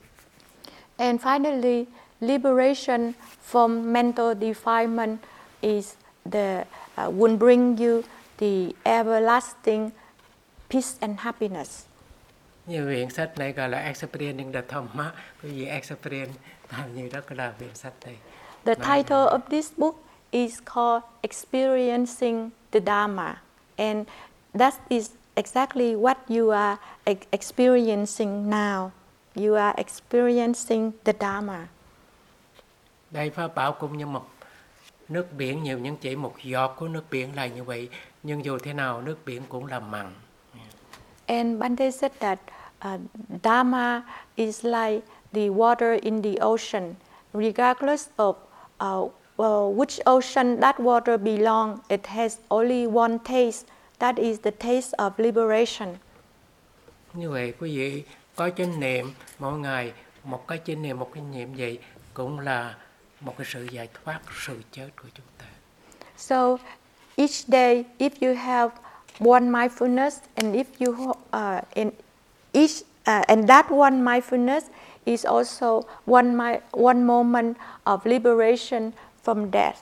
S2: And finally, liberation from mental defilement is the uh, will bring you the everlasting peace and happiness.
S1: Như viện sách này gọi là Experiencing the Dhamma, quý vị experience làm như đó là viện sách này.
S2: The title of this book is called Experiencing the Dharma, and that is exactly what you are experiencing now. You are experiencing the Dharma.
S1: Đây pháp bảo cũng như một nước biển, nhiều những chỉ một giọt của nước biển là như vậy, nhưng dù thế nào nước biển cũng là mặn.
S2: And Bante said that uh, Dharma is like the water in the ocean, regardless of uh, well, which ocean that water belongs. It has only one taste. That is the taste of liberation.
S1: Như vậy quý vị có chánh niệm mỗi ngày, một cái chánh niệm, một cái niệm vậy cũng là một cái sự giải thoát sự chết của chúng ta.
S2: So each day, if you have one mindfulness, and if you uh, in each uh, and that one mindfulness is also one my, one moment of liberation from death.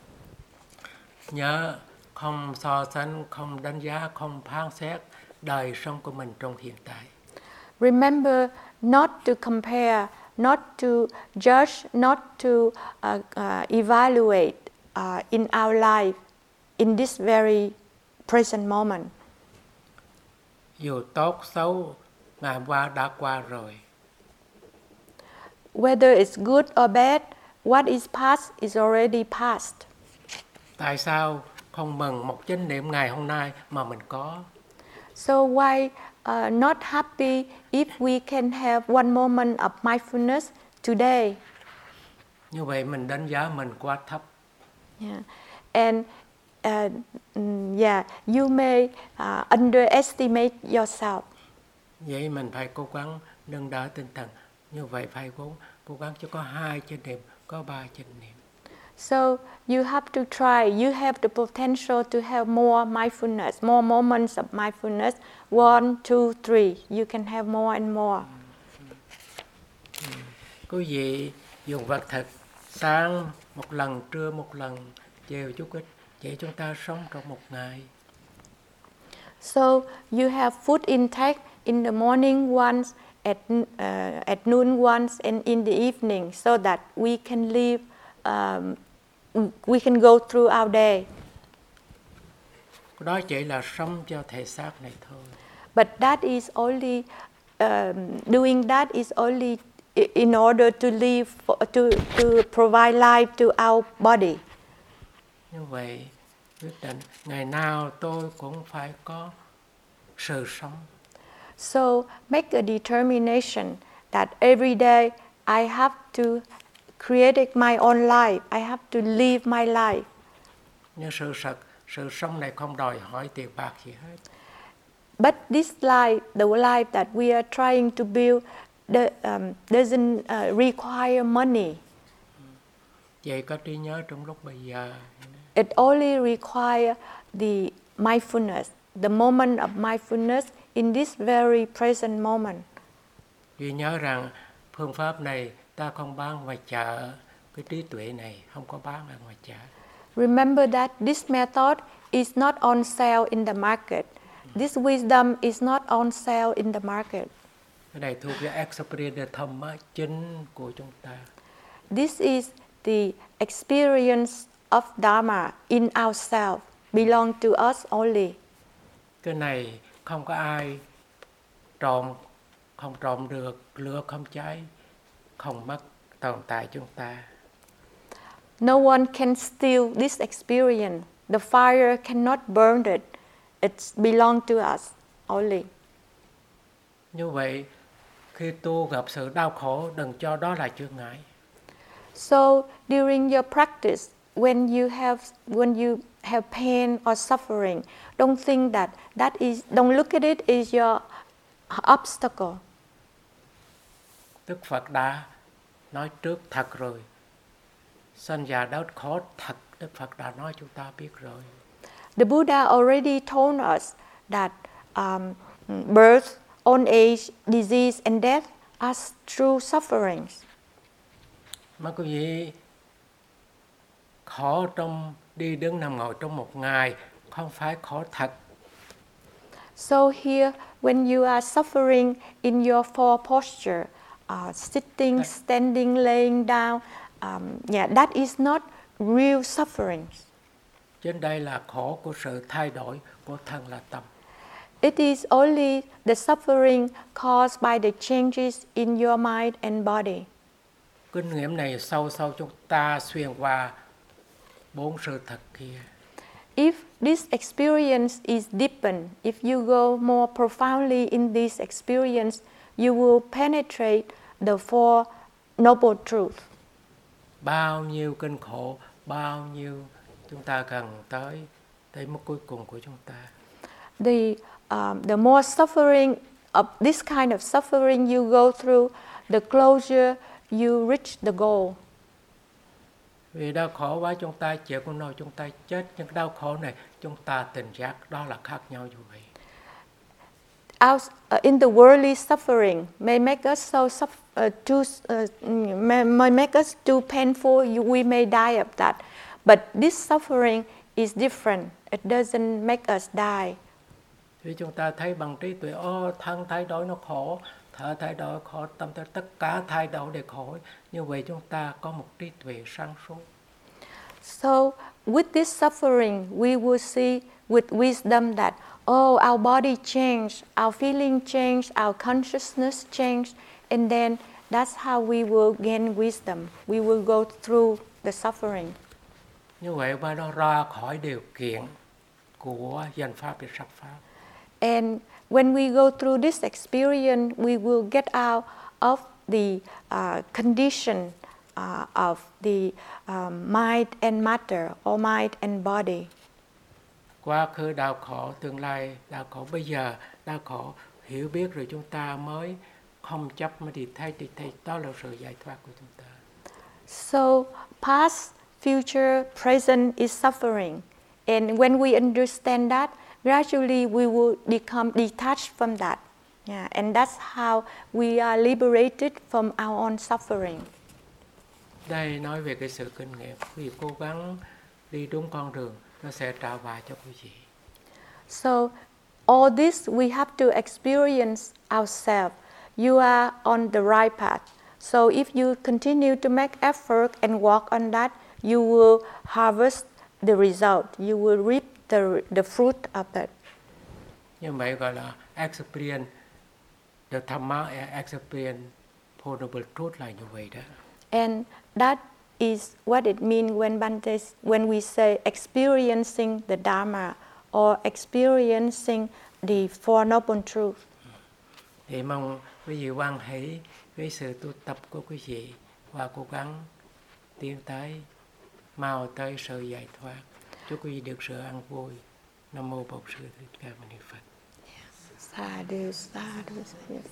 S1: Nhớ không so sánh, không đánh giá, không phán xét đời sống của mình trong hiện tại.
S2: Remember not to compare, not to judge, not to uh, uh, evaluate uh, in our life in this very present moment.
S1: Dù tốt xấu ngày hôm qua đã qua rồi.
S2: Whether it's good or bad, what is past is already past.
S1: Tại sao không mừng một chánh niệm ngày hôm nay mà mình có?
S2: So why uh, not happy if we can have one moment of mindfulness today?
S1: Như vậy mình đánh giá mình quá thấp.
S2: Yeah. And uh, yeah, you may uh, underestimate yourself.
S1: Vậy mình phải cố gắng nâng đỡ tinh thần. Như vậy phải cố, cố gắng cho có hai chánh niệm, có ba chánh niệm.
S2: So you have to try. You have the potential to have more mindfulness, more moments of mindfulness. One, two, three. You can have more and more.
S1: Quý vị dùng vật thực sáng một lần, trưa một lần, chiều chút ít. Vậy chúng ta sống trong một ngày.
S2: So you have food intake in the morning once, at uh, at noon once, and in the evening, so that we can live. Um, we can go through our day.
S1: Đó chỉ là sống cho thể xác này thôi.
S2: But that is only um, doing that is only in order to live, for, to to provide life to our body.
S1: Như vậy quyết định ngày nào tôi cũng phải có sự sống.
S2: So make a determination that every day I have to create my own life. I have to live my life.
S1: Nhưng sự thật, sự sống này không đòi hỏi tiền bạc gì hết.
S2: But this life, the life that we are trying to build, the, um, doesn't uh, require money.
S1: Vậy có trí nhớ trong lúc bây giờ.
S2: It only requires the mindfulness, the moment of mindfulness in this very present moment.
S1: Vì nhớ rằng phương pháp này ta không bán ngoài chợ, cái trí tuệ này không có bán ở ngoài chợ.
S2: Remember that this method is not on sale in the market. This wisdom is not on sale in the market.
S1: Cái này thuộc về experience thâm chính của chúng ta.
S2: This is the experience of Dharma in ourselves, belong to us only.
S1: Cái này không có ai trộm, không trộm được, lửa không cháy, không mất tồn tại chúng ta.
S2: No one can steal this experience. The fire cannot burn it. It belongs to us only.
S1: Như vậy, khi tu gặp sự đau khổ, đừng cho đó là chướng ngại.
S2: So during your practice, when you have when you have pain or suffering, don't think that that is. Don't look at it as your obstacle.
S1: Đức Phật đã nói trước thật rồi. Sanh già đau khổ thật, Đức Phật đã nói chúng ta biết rồi.
S2: The Buddha already told us that um, birth, old age, disease, and death are true sufferings.
S1: Mà quý vị khổ trong đi đứng nằm ngồi trong một ngày không phải khổ thật.
S2: So here, when you are suffering in your four posture, uh, sitting, standing, laying down, um, yeah, that is not real suffering.
S1: Trên đây là khổ của sự thay đổi của thân là tâm.
S2: It is only the suffering caused by the changes in your mind and body.
S1: Kinh nghiệm này sâu sâu chúng ta xuyên qua bốn sự thật kia.
S2: If this experience is deepened, if you go more profoundly in this experience, you will penetrate the Four Noble Truths.
S1: Bao nhiêu kinh khổ, bao nhiêu chúng ta cần tới tới mức cuối cùng của chúng ta.
S2: The um, the more suffering of this kind of suffering you go through, the closer you reach the goal.
S1: Vì đau khổ quá chúng ta chịu con nỗi chúng ta chết, nhưng đau khổ này chúng ta tỉnh giác, đó là khác nhau như vậy.
S2: Out, uh, in the worldly suffering may make us so suffer, uh, too, uh, may, may make us too painful. You, we may die of that, but this suffering is different. It doesn't make us die.
S1: Vì chúng ta thấy bằng trí tuệ, ô thân thay đổi nó khổ, thở thay đổi khổ, tâm tất cả thay đổi đều khổ. Như vậy chúng ta có một trí tuệ sáng suốt.
S2: So with this suffering, we will see with wisdom that oh, our body changed, our feeling changed, our consciousness changed, and then that's how we will gain wisdom. We will go through the suffering.
S1: Như vậy ba nó ra khỏi điều kiện của danh pháp và sắc pháp.
S2: And when we go through this experience, we will get out of the uh, condition uh, of the um, mind and matter, or mind and body.
S1: Quá khứ đau khổ, tương lai đau khổ, bây giờ đau khổ, hiểu biết rồi chúng ta mới không chấp mà đi thay đi thay, đó là sự giải thoát của chúng ta.
S2: So past, future, present is suffering, and when we understand that, gradually we will become detached from that. Yeah, and that's how we are liberated from our own suffering.
S1: Đây nói về cái sự kinh nghiệm, quý vị cố gắng đi đúng con đường, nó sẽ trả bài cho quý vị.
S2: So all this we have to experience ourselves. You are on the right path. So if you continue to make effort and work on that, you will harvest the result. You will reap the the fruit of that.
S1: Như vậy gọi là experience the Dhamma, experience portable truth là như vậy đó.
S2: And that is what it means when Bhante, when we say experiencing the Dharma or experiencing the Four Noble Truths.
S1: Thì mong quý vị hoan hỷ với sự tu tập của quý vị và cố gắng tiến tới mau tới sự giải thoát. Chúc quý vị được sự an vui. Nam mô Bổn Sư Thích Ca Mâu Ni Phật.
S2: Sadhu, sadhu, sadhu.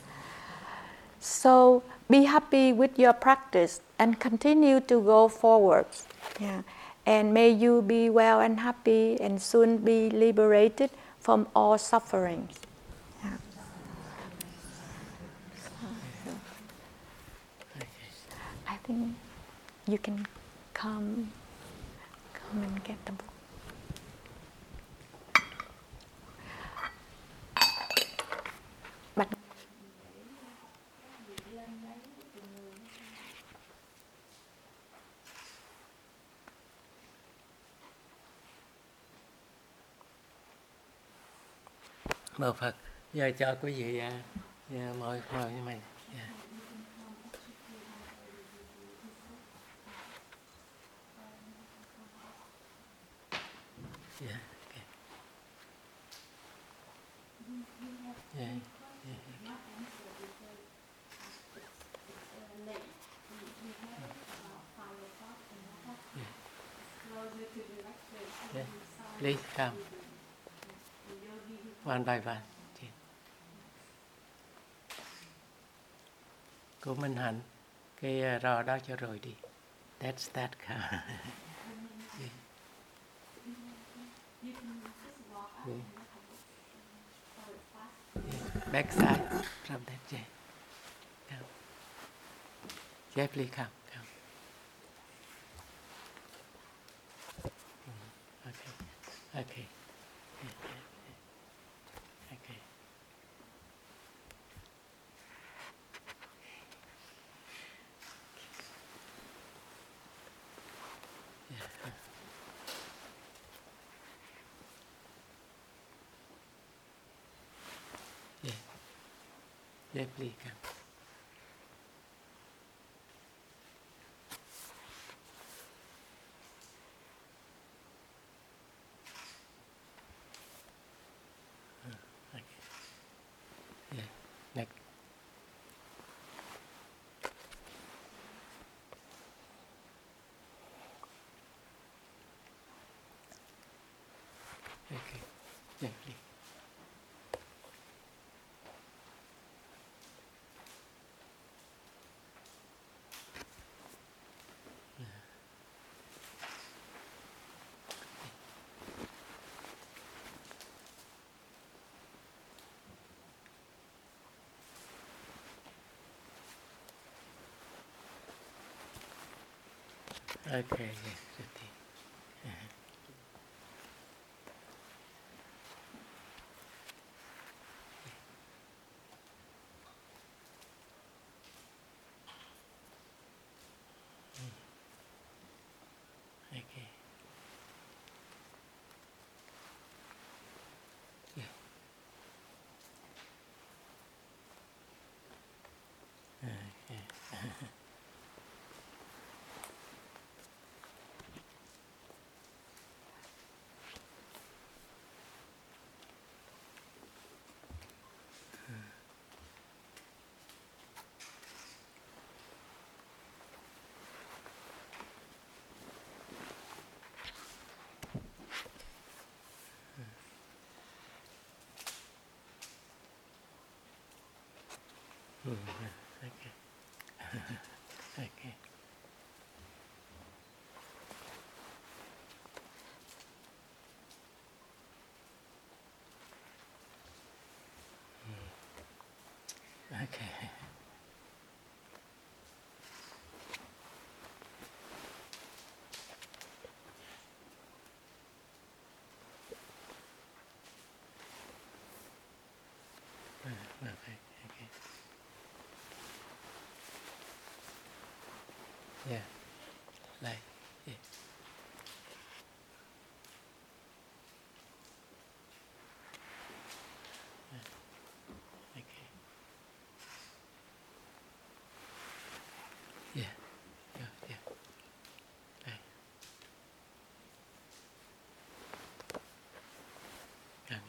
S2: So be happy with your practice and continue to go forward. Yeah. And may you be well and happy and soon be liberated from all sufferings. Yeah. I think you can come, come and get the book. But
S1: Mời Phật, giờ cho quý vị à, mời mời như mày. Yeah. Yeah, okay. Yeah, yeah. Yeah. Please come. One by one. Cô Minh Hạnh, cái rò đó cho rồi đi. That's that car. Yeah. Yeah. Yeah. Back side from that chair. Come. Jeff, please come. Come. Okay. Okay. Yeah, yeah, yeah. Okay. Yeah. Yeah. Yeah, please come. Okay. Yeah. Next. Okay. Yeah, please. Okay, yes, fifteen. Uh-huh. Okay. Yeah. Mm, yeah, okay. Okay. Mm. Okay. Uh, okay. Okay. Yeah. Like. Yeah. Okay. Yeah. Yeah. Yeah. Right. Càng.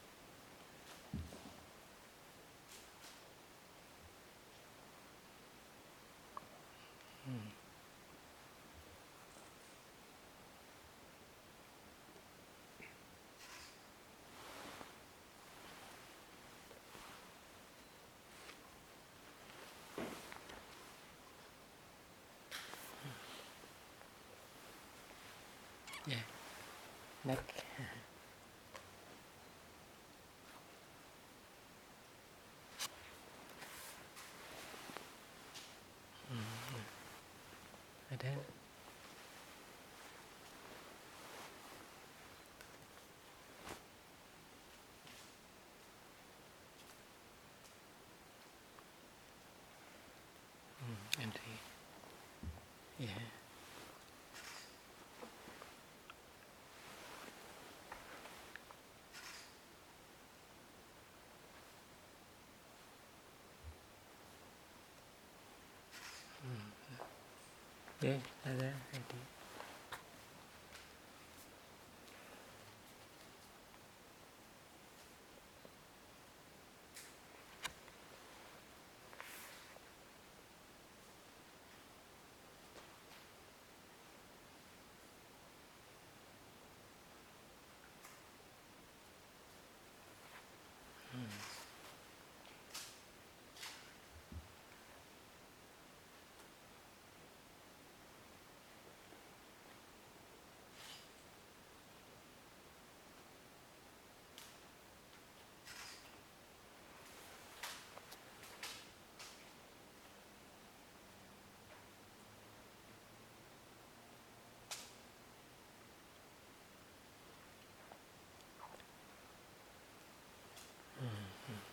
S1: Mm. Yeah. Neck. Mm. And then. Mm. And the. Yeah. Mm. Yeah. Là ra. And the. Mm. Mm.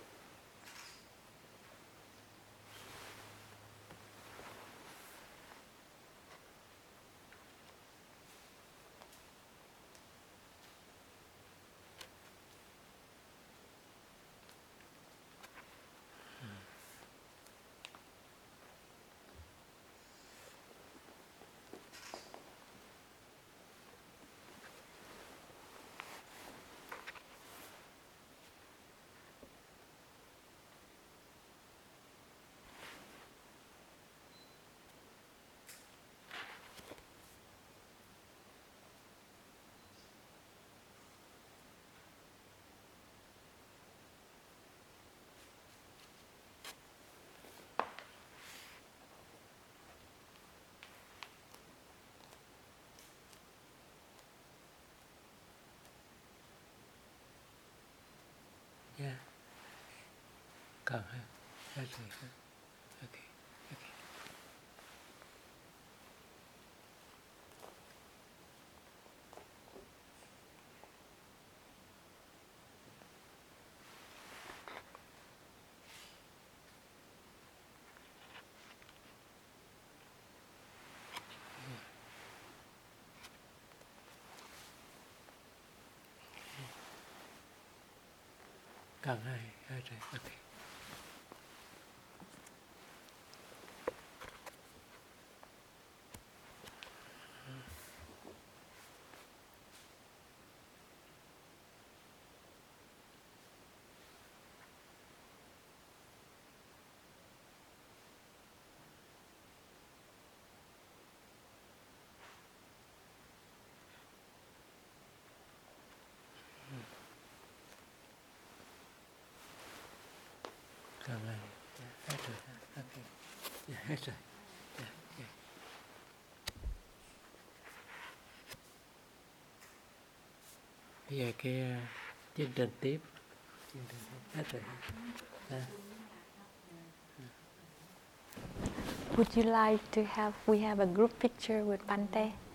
S1: Yeah. Càng ha. Ra rồi ha. Okay. Okay. Càng hai. Ra rồi. Okay. Càng hai. Yeah. Hết rồi. Ok. Yeah, hết rồi. Yeah, yeah. Bây giờ cái uh, chương trình tiếp. Chương trình hết rồi. À.
S2: Would you like to have, we have a group picture with Bante?